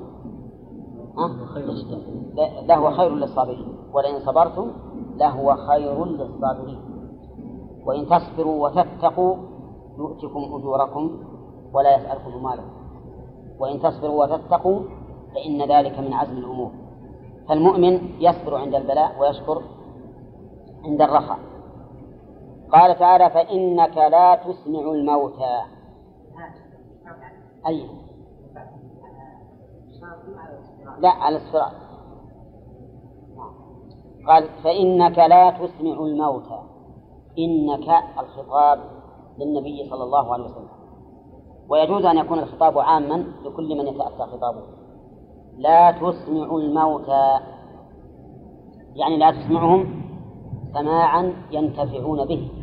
لهو خير للصابرين، ولئن صبرتم لهو خير للصابرين، وإن تصبروا وتتقوا يؤتكم أجوركم ولا يسألكم أموالكم، وإن تصبروا وتتقوا فإن ذلك من عزم الأمور. فالمؤمن يصبر عند البلاء ويشكر عند الرخاء. قال تعالى: فإنك لا تسمع الموتى. أي لا على الصراط. قال: فإنك لا تسمع الموتى. إنك الخطاب للنبي صلى الله عليه وسلم، ويجوز أن يكون الخطاب عاما لكل من يتأتى خطابه. لا تسمع الموتى يعني لا تسمعهم سماعا ينتفعون به،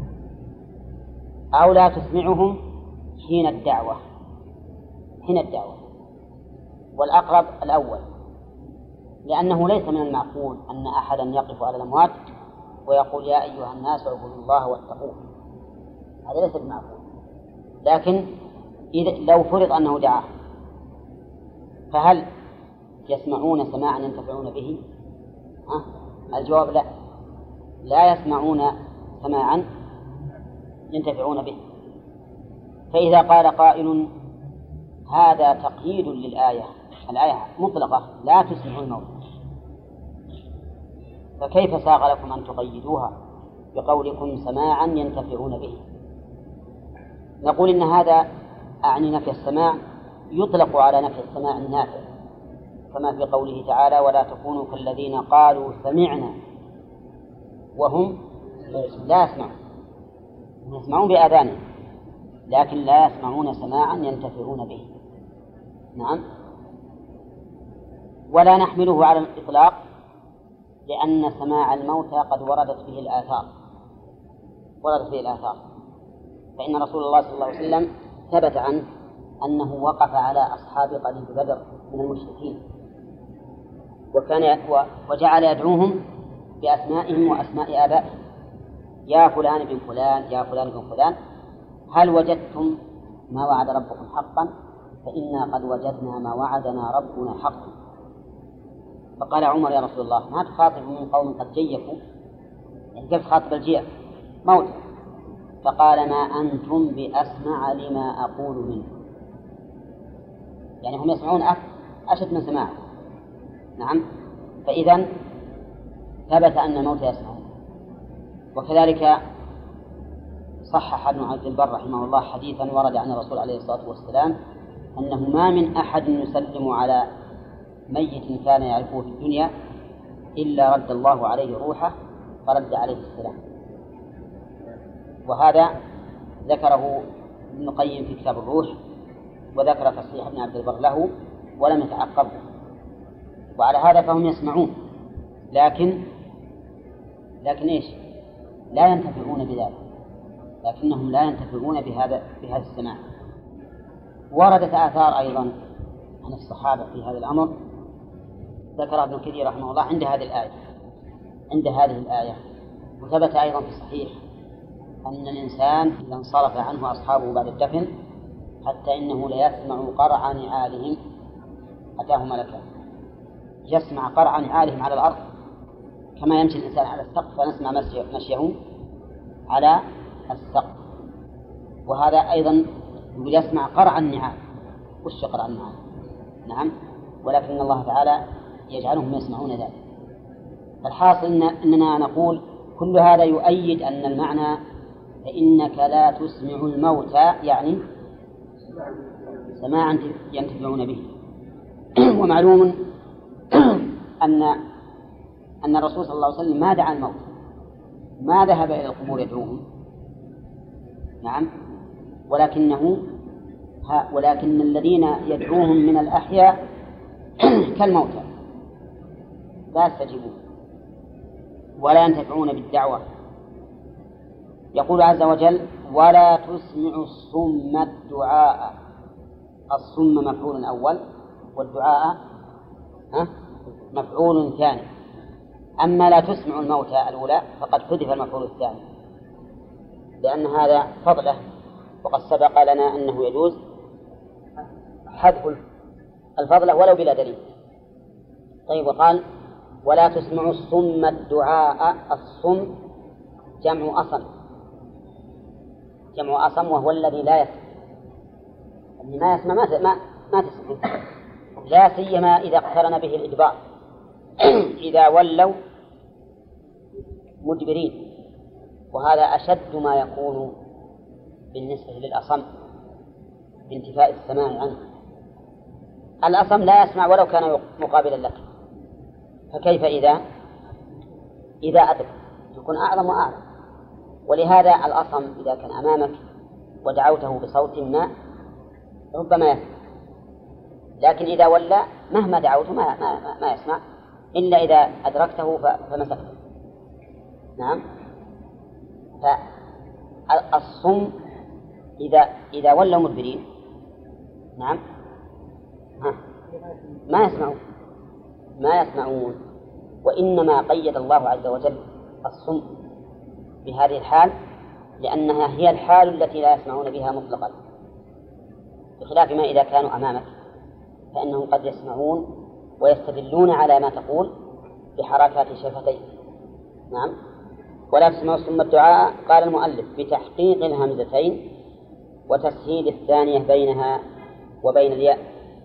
أو لا تسمعهم حين الدعوة حين الدعوة والأقرب الأول، لأنه ليس من المعقول أن أحدا يقف على الأموات ويقول: يا أيها الناس اعبدوا الله واتقوه، هذا ليس بمعقول. لكن إذا لو فرض أنه دعاه فهل يسمعون سماعا ينتفعون به؟ أه؟ الجواب لا، لا يسمعون سماعا ينتفعون به. فإذا قال قائل: هذا تقييد للآية، الآية مطلقة لا تسمع الموت، فكيف ساغ لكم أن تقيدوها بقولكم سماعا ينتفعون به؟ نقول إن هذا أعني نفي السماع يطلق على نفي السماع النافع، كما في قوله تعالى: ولا تكونوا كالذين قالوا سمعنا وهم لا يسمعون. يسمعون بآذانهم لكن لا يسمعون سماعا ينتفعون به. نعم. ولا نحمله على الإطلاق لأن سماع الموتى قد وردت به الآثار وردت به الآثار فإن رسول الله صلى الله عليه وسلم ثبت عنه أنه وقف على أصحاب قليب بدر من المشركين وكان وجعل يدعوهم بأسمائهم وأسماء آبائهم: يا فلان بن فلان، يا فلان بن فلان، هل وجدتم ما وعد ربكم حقا؟ فإنا قد وجدنا ما وعدنا ربنا حقا. فقال عمر: يا رسول الله، ما تخاطب من قوم قد جيفوا، يعني كيف تخاطب الجيف موت؟ فقال: ما أنتم بأسمع لما أقول منه، يعني هم يسمعون أشد من سماعه. نعم. فإذا ثبت أن الموت يسمعون. وكذلك صحح ابن عبد البر رحمه الله حديثا ورد عن الرسول عليه الصلاة والسلام أنه ما من أحد يسلم على ميت كان يعرفه في الدنيا إلا رد الله عليه روحه فرد عليه السلام. وهذا ذكره ابن القيم في كتاب الروح، وذكر تصحيح ابن عبد البر له ولم يتعقبه. وعلى هذا فهم يسمعون لكن لكن إيش؟ لا ينتفعون بذلك، لكنهم لا ينتفعون بهذا بهذا السماع. وردت آثار أيضا عن الصحابة في هذا الأمر، ذكر ابن كثير رحمه الله عند هذه الآية عند هذه الآية وثبت أيضا في الصحيح أن الإنسان إذا انصرف عنه أصحابه بعد الدفن حتى إنه ليسمع قرع نعالهم أتاه ملكان، يسمع قرع نعالهم على الأرض كما يمشي الإنسان على السقف فنسمع مشيه على السقف. وهذا أيضا يسمع قرع النعال. وش قرع النعال؟ نعم، ولكن الله تعالى يجعلهم يسمعون ذلك. الحاصل إن أننا نقول كل هذا يؤيد أن المعنى فإنك لا تسمع الموتى يعني سماعا ينتفعون به. ومعلوم أن أن الرسول صلى الله عليه وسلم ما دعا الموت، ما ذهب إلى القبور يدعوهم، نعم، ولكنه ها ولكن الذين يدعوهم من الأحياء كالموتى لا يستجيبون ولا ينتفعون بالدعوة. يقول عز وجل ولا تسمع الصم الدعاء. الصم مفعول أول والدعاء مفعول ثاني. أما لا تسمع الموتى الأولى فقد حذف المفعول الثاني لأن هذا فضله، وقد سبق لنا أنه يجوز حذف الفضلة ولو بلا دليل. طيب، وقال ولا تسمع الصم الدعاء. الصم جمع أصم، جمع أصم وهو الذي لا يسمع. اللي ما يسمع ما ما, ما تسمع، لا سيما إذا اقترن به الإدبار إذا ولوا مدبرين، وهذا أشد ما يكون بالنسبة للأصم بانتفاء السماع عنه. الأصم لا يسمع ولو كان مقابلا لك، فكيف إذا إذا أدبر يكون أعظم وأعظم. ولهذا الأصم إذا كان أمامك ودعوته بصوت ما ربما يسمع، لكن إذا ولى مهما دعوته ما, ما, ما يسمع إلا إذا أدركته فمسكته. نعم، فالصم إذا إذا ولوا مدبرين نعم ها ما يسمعون ما يسمعون وإنما قيد الله عز وجل الصم بهذه الحال لأنها هي الحال التي لا يسمعون بها مطلقا، بخلاف ما إذا كانوا أمامك فإنهم قد يسمعون ويستدلون على ما تقول بحركات شفتيه. نعم، ولا تسمعوا الصم الدعاء. قال المؤلف بتحقيق الهمزتين وتسهيل الثانية بينها وبين الياء.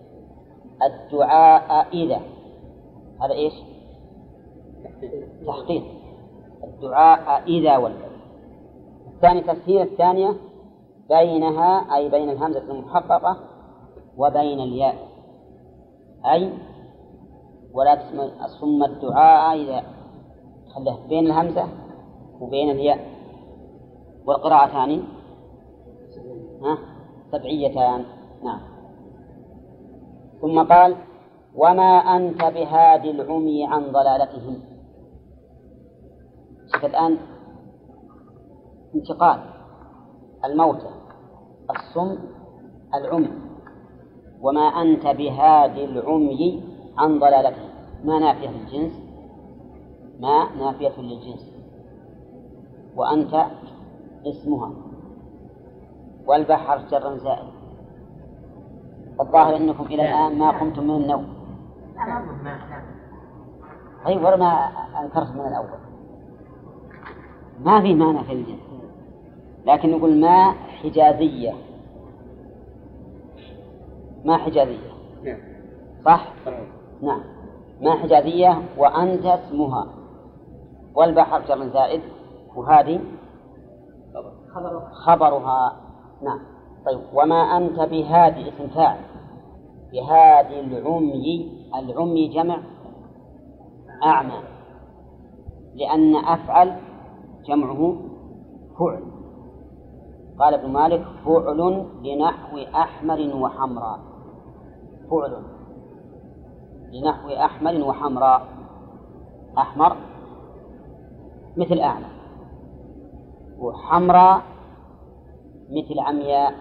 الدعاء إذا هذا إيش؟ تحقيق الدعاء إذا ولى. الثاني تسهيل الثانية بينها أي بين الهمزة المحققة وبين الياء، أي ولا تسمع الصم الدعاء إذا خليه بين الهمزة وبين الياء. والقراءتان ها سبعيتان. نعم. ثم قال وما أنت بهادي العمي عن ضلالتهم. شوف الآن انتقال الموتى الصم العمي. وما أنت بهادي العمي عن ضلالتهم، ما نافية للجنس، ما نافية للجنس، وأنت اسمها، والبحر جر زائد. الظاهر أنكم إلى الآن ما قمتم من النوم. أي ولا ما أنكرت من الأول، ما في معنى في الجنس، لكن نقول ما حجازية، ما حجازية صح؟ نعم، ما حجازية. وأنت اسمها، والبحر جر زائد، وهذه خبرها. نعم. طيب، وما أنت بهادي اسم فاعل، بهادي العمي. العمي جمع أعمى، لأن أفعل جمعه فعل. قال ابن مالك فعل لنحو أحمر وحمراء، فعل لنحو أحمر وحمراء. أحمر مثل أعمى، وحمراء مثل عمياء.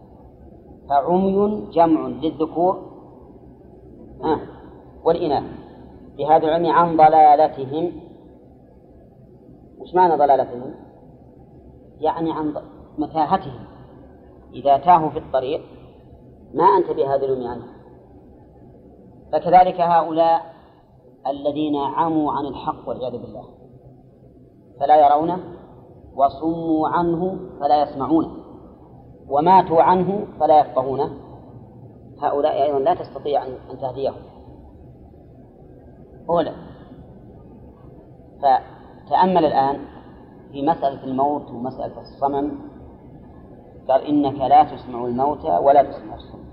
فعمي جمع للذكور آه والإناث. بهذا العمي عن ضلالتهم. وش معنى ضلالتهم؟ يعني عن متاهتهم، إذا تاهوا في الطريق ما أنت بهذا العمي عنه. فكذلك هؤلاء الذين عموا عن الحق والعياذ بالله فلا يرونه، وصموا عنه فلا يسمعونه، وماتوا عنه فلا يفقهونه، هؤلاء أيضا لا تستطيع أن تهديهم أولا. فتأمل الآن في مسألة الموت ومسألة الصمم، قال إنك لا تسمع الموتى ولا تسمع الصم.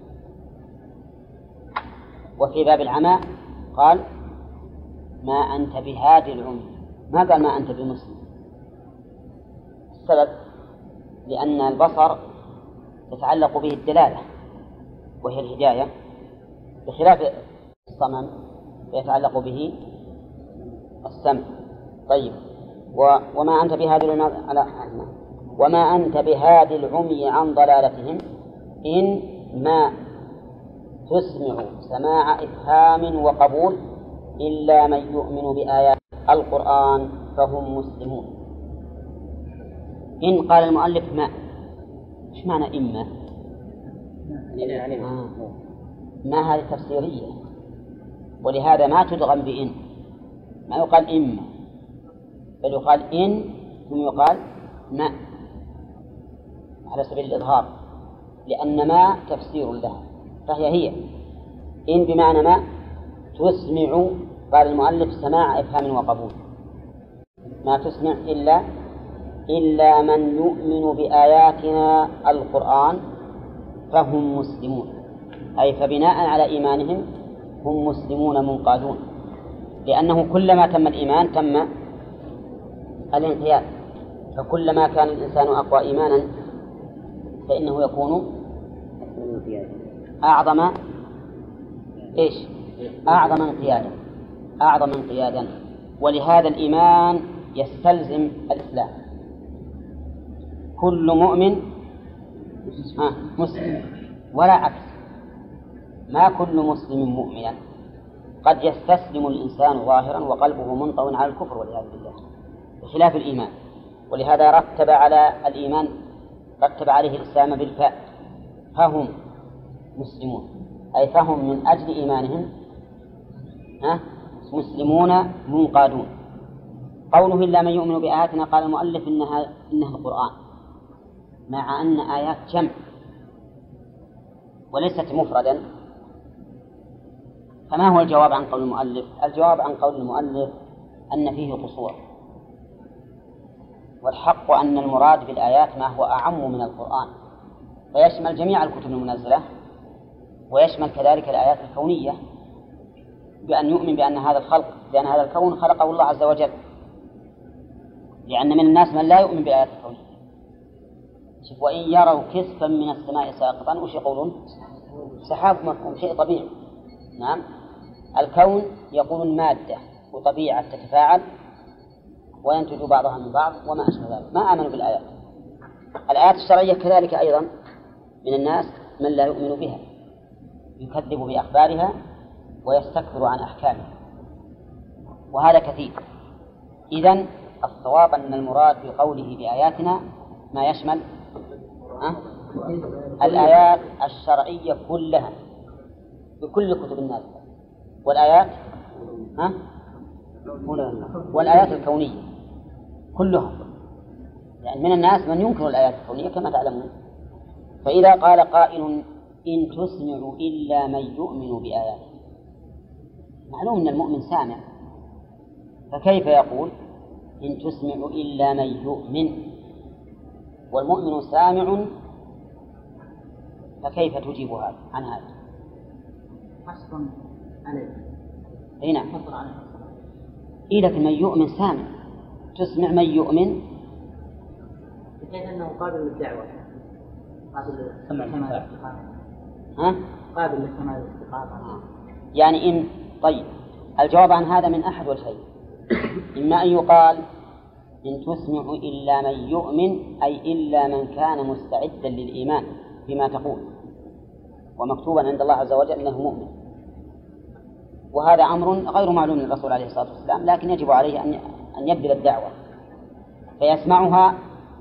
وفي باب العمى قال ما أنت بهادي العمي، ما قال ما أنت بمسلم. السبب لأن البصر تتعلق به الدلالة وهي الهداية، بخلاف الصمم يتعلق به السمع. طيب، وما أنت بهادي العمي وما أنت بهادي العمي عن ضلالتهم إن ما تسمع سماع إفهام وقبول إلا من يؤمن بآيات القرآن فهم مسلمون. إن قال المؤلف ما، إيش معنى إما؟ آه. ما هذه تفسيرية، ولهذا ما تدغم بإن، ما يقال إما، بل يقال إن ثم يقال ما على سبيل الإظهار، لأن ما تفسير لها، فهي هي إن بمعنى ما تسمع. قال المؤلف سماع إفهام وقبول، ما تسمع إلا إلا من يؤمن بآياتنا القرآن فهم مسلمون، أي فبناء على إيمانهم هم مسلمون منقادون، لأنه كلما تم الإيمان تم الانقياد، فكلما كان الإنسان أقوى إيمانا فإنه يكون أعظم إيش؟ أعظم انقيادا، أعظم انقيادا. ولهذا الإيمان يستلزم الإسلام. كل مؤمن مسلم ولا عكس، ما كل مسلم مؤمنا، قد يستسلم الإنسان ظاهرا وقلبه منطوي على الكفر والعياذ بالله بخلاف الإيمان. ولهذا رتب على الإيمان رتب عليه الإسلام بالفاء، فهم مسلمون، أي فهم من أجل إيمانهم ها مسلمون منقادون. قوله إلا من يؤمن بآياتنا، قال المؤلف إنها إنها القرآن، مع أن آيات جمع وليست مفردا. فما هو الجواب عن قول المؤلف؟ الجواب عن قول المؤلف أن فيه قصور، والحق أن المراد بالآيات ما هو أعم من القرآن، فيشمل جميع الكتب المنزلة، ويشمل كذلك الآيات الكونية، بأن يؤمن بأن هذا الخلق لأن هذا الكون خلقه الله عز وجل، لأن من الناس من لا يؤمن بآيات الكونية. وإن يروا كسفا من السماء ساقطا وش يقولون؟ سحاب مركوم، شيء طبيعي. نعم، الكون يقولون مادة وطبيعة تتفاعل وينتج بعضها من بعض وما أشبه ذلك، ما آمنوا بالآيات. الآيات الشرعية كذلك أيضا من الناس من لا يؤمن بها، يكذب بأخبارها ويستكبر عن أحكامها، وهذا كثير. إذن الصواب أن المراد بقوله بآياتنا ما يشمل أه؟ الآيات الشرعية كلها بكل كتب الناس، والآيات أه؟ والآيات الكونية كلها، يعني من الناس من ينكر الآيات الكونية كما تعلمون. فإذا قال قائل إن تسمع إلا من يؤمن بآياته، معلوم أن المؤمن سامع، فكيف يقول إن تسمع إلا من يؤمن والمؤمن سامع؟ فكيف تجيب هذا عن هذا؟ حصرا عليه. أي نعم، إيه، لكن من يؤمن سامع، تسمع من يؤمن بحيث أنه قابل للدعوة، قابل للكمال الاستقامة. ها؟ قابل للكمال الاستقامة. يعني إن طيب الجواب عن هذا من أحد وجهين، إما أن يقال إن تسمع إلا من يؤمن، أي إلا من كان مستعدا للإيمان بما تقول ومكتوبا عند الله عز وجل أنه مؤمن، وهذا أمر غير معلوم للرسول عليه الصلاة والسلام، لكن يجب عليه أن أن يبذل الدعوة فيسمعها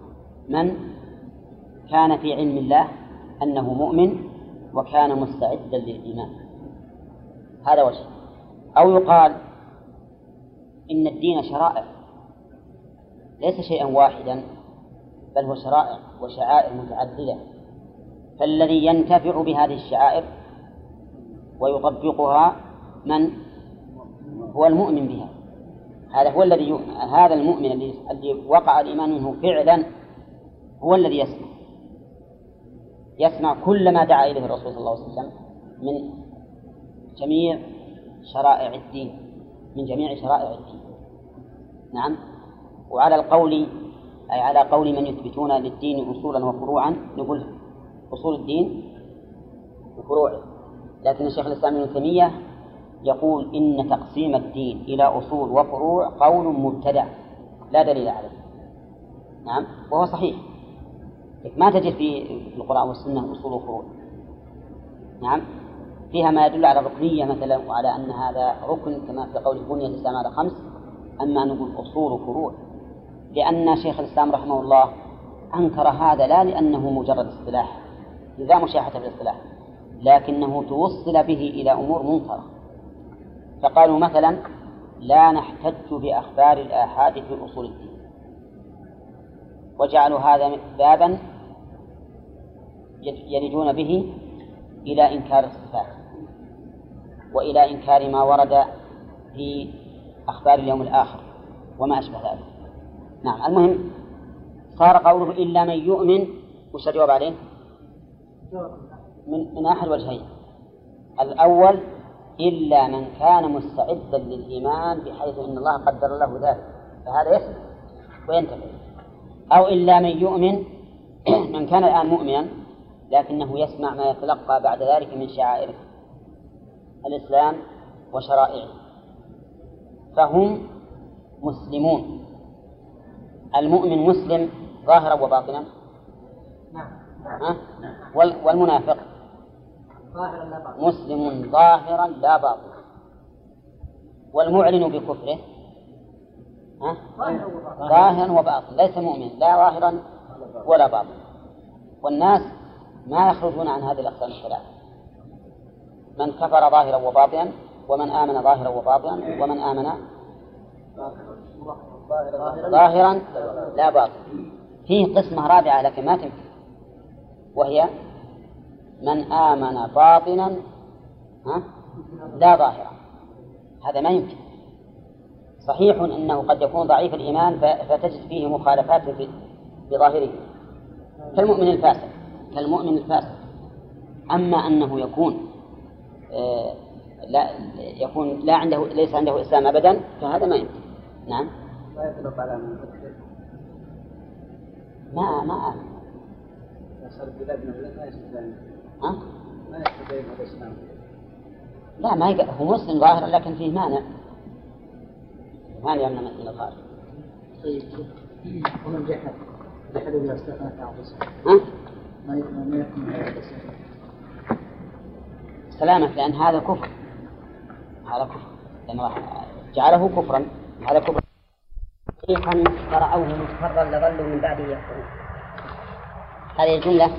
من كان في علم الله أنه مؤمن وكان مستعدا للإيمان، هذا وجه. أو يقال إن الدين شرائع ليس شيئا واحدا، بل هو شرائع وشعائر متعددة، فالذي ينتفع بهذه الشعائر ويطبقها من هو المؤمن بها، هذا هو الذي ي... هذا المؤمن الذي وقع الإيمان منه فعلا هو الذي يسمع يسمع كل ما دعا إليه الرسول صلى الله عليه وسلم من جميع شرائع الدين من جميع شرائع الدين. نعم. وعلى القول أي على قول من يثبتون للدين أصولا وفروعا نقول أصول الدين وفروعه، لكن الشيخ الإسلام ابن تيمية يقول إن تقسيم الدين إلى أصول وفروع قول مبتدع لا دليل عليه. نعم. وهو صحيح، ما تجد في القرآن والسنة أصول وفروع. نعم. فيها ما يدل على الركنية مثلا وعلى أن هذا ركن كما في قول بني الإسلام على خمس، أما نقول أصول وفروع لأن شيخ الإسلام رحمه الله أنكر هذا لا لأنه مجرد اصطلاح لا مشاحة في الاصطلاح، لكنه توصل به إلى أمور منكرة. فقالوا مثلا لا نحتج بأخبار الآحاد في أصول الدين، وجعلوا هذا بابا يلجون به إلى إنكار الصفات وإلى إنكار ما ورد في أخبار اليوم الآخر وما أشبه ذلك. نعم. المهم صار قوله إلا من يؤمن، وش الجواب عليه؟ من, من أحد وجهين. الأول إلا من كان مستعدا للإيمان بحيث أن الله قدر له ذلك فهذا يسمع وينتبه، أو إلا من يؤمن من كان الآن مؤمنا لكنه يسمع ما يتلقى بعد ذلك من شعائر الإسلام وشرائعه فهم مسلمون. المؤمن مسلم ظاهرا وباطنا. نعم. والمنافق مسلم ظاهرا لا باطنا. والمعلن بكفره ظاهرا وباطنا ليس مؤمن لا ظاهرا ولا باطنا. والناس ما يخرجون عن هذه الأقسام الثلاثة، من كفر ظاهرا وباطنا ومن آمن ظاهرا وباطنا ومن آمن ظاهرا لا باطنا. فيه قسمة رابعة لكن ما تمكن، وهي من آمن باطنا لا ظاهرا. هذا ما يمكن. صحيح أنه قد يكون ضعيف الإيمان فتجد فيه مخالفات بظاهره كالمؤمن الفاسق كالمؤمن الفاسق أما أنه يكون آه لا يكون لا عنده ليس عنده إسلام أبدا فهذا ما يمكن. نعم. لا يطلق على من يكفر. ما ما آمن. صار بلادنا ما يستطيع. ها؟ ما يستطيع الإسلام. لا ما يقدر. هو مسلم ظاهرا لكن فيه مانع. مانع من الخارج. طيب. ومن جحد جحد بلا استثناء تعطيس. ها؟ ما يكون ما يكون هذا سلامة لأن هذا كفر. هذا كفر لأن جعله كفرا. هذا كفر. صحيحا فرعوه مصفرا لظلوا من بعده يكفرون. هذه الجملة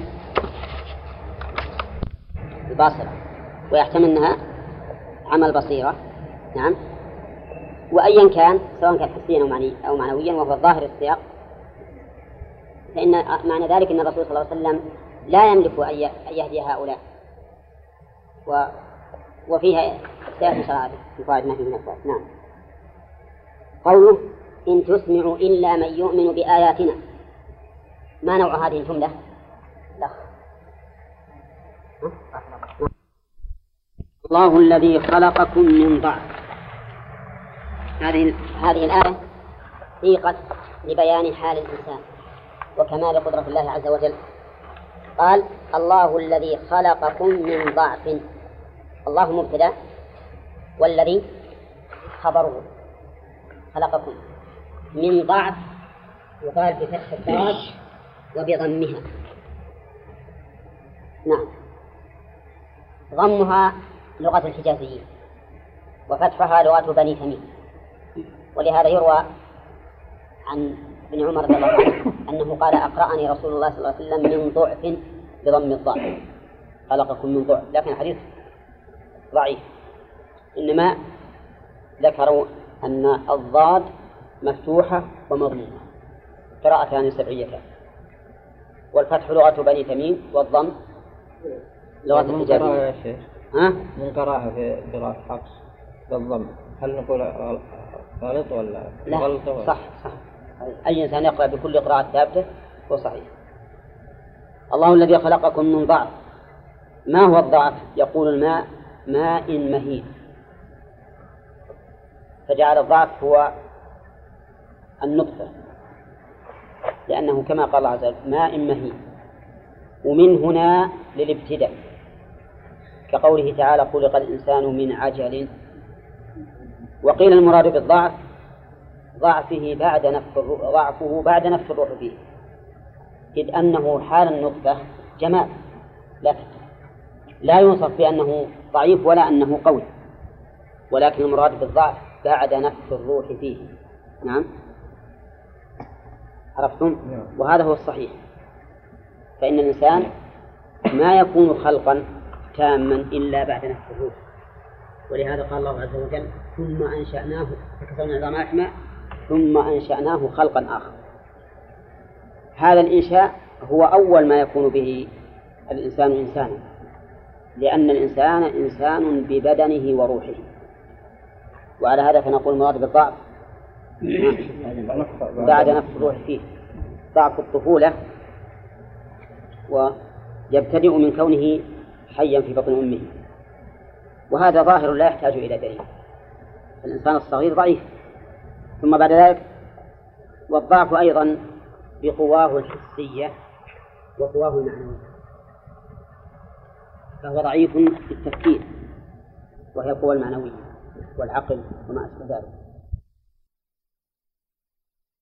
الباصرة ويحتمل أنها عمل بصيرة. نعم. وأيا كان سواء كان حسيا أو معنويا وهو ظاهر السياق فإن معنى ذلك أن الرسول صلى الله عليه وسلم لا يملك أن يهدي هؤلاء و... وفيها سيأتي شرائع يفاد ما فيه من الأسباب. نعم. قوله إن تسمع إلا من يؤمن بآياتنا، ما نوع هذه الجملة؟ لا. الله الذي خلقكم من ضعف. هذه هذه الآية سيقت لبيان حال الإنسان وكمال قدرة الله عز وجل. قال الله الذي خلقكم من ضعف. الله مبتدأ والذي خبره خلقكم من ضعف يقال بفتح الضاد وبضمها. نعم. ضمها لغة الحجازيين وفتحها لغة بني تميم. ولهذا يروى عن بن عمر رضي الله عنه أنه قال أقرأني رسول الله صلى الله عليه وسلم من ضعف بضم الضاء، خلقكم من ضعف، لكن الحديث ضعيف. إنما ذكروا أن الضاد مفتوحة ومضمومة، قراءتان سبعيتان، والفتح لغة بني تميم والضم لغة الحجازية. ها؟ من قراءة في قراءة حفص بالضم، هل نقول غلط ولا غلط؟ لا، صح صح. أي إنسان يقرأ بكل قراءة ثابتة هو صحيح. الله الذي خلقكم من ضعف. ما هو الضعف؟ يقول الماء ماء مهين، فجعل الضعف هو النطفة، لأنه كما قال الله عز وجل ماء مهين، ومن هنا للابتداء، كقوله تعالى خلق الإنسان من عجل. وقيل المراد بالضعف ضعفه بعد نفخ الروح، ضعفه بعد نفخ الروح فيه، إذ أنه حال النطفة جمال، لا لا يوصف بأنه ضعيف ولا أنه قوي، ولكن المراد بالضعف بعد نفخ الروح فيه. نعم، عرفتم؟ وهذا هو الصحيح، فإن الإنسان ما يكون خلقا تاما إلا بعد نفخ الروح، ولهذا قال الله عز وجل ثم أنشأناه فكسونا العظام لحما ثم أنشأناه خلقا آخر. هذا الإنشاء هو أول ما يكون به الإنسان إنسانا، لأن الإنسان إنسان ببدنه وروحه. وعلى هذا فنقول المراد بالضعف بعد نفخ الروح فيه، ضعف الطفولة، ويبتدئ من كونه حيا في بطن أمه، وهذا ظاهر لا يحتاج إلى دليل. الإنسان الصغير ضعيف، ثم بعد ذلك والضعف أيضا بقواه الحسية وقواه المعنوية، فهو ضعيف في التفكير وهي القوى المعنوية والعقل وما أشبه ذلك.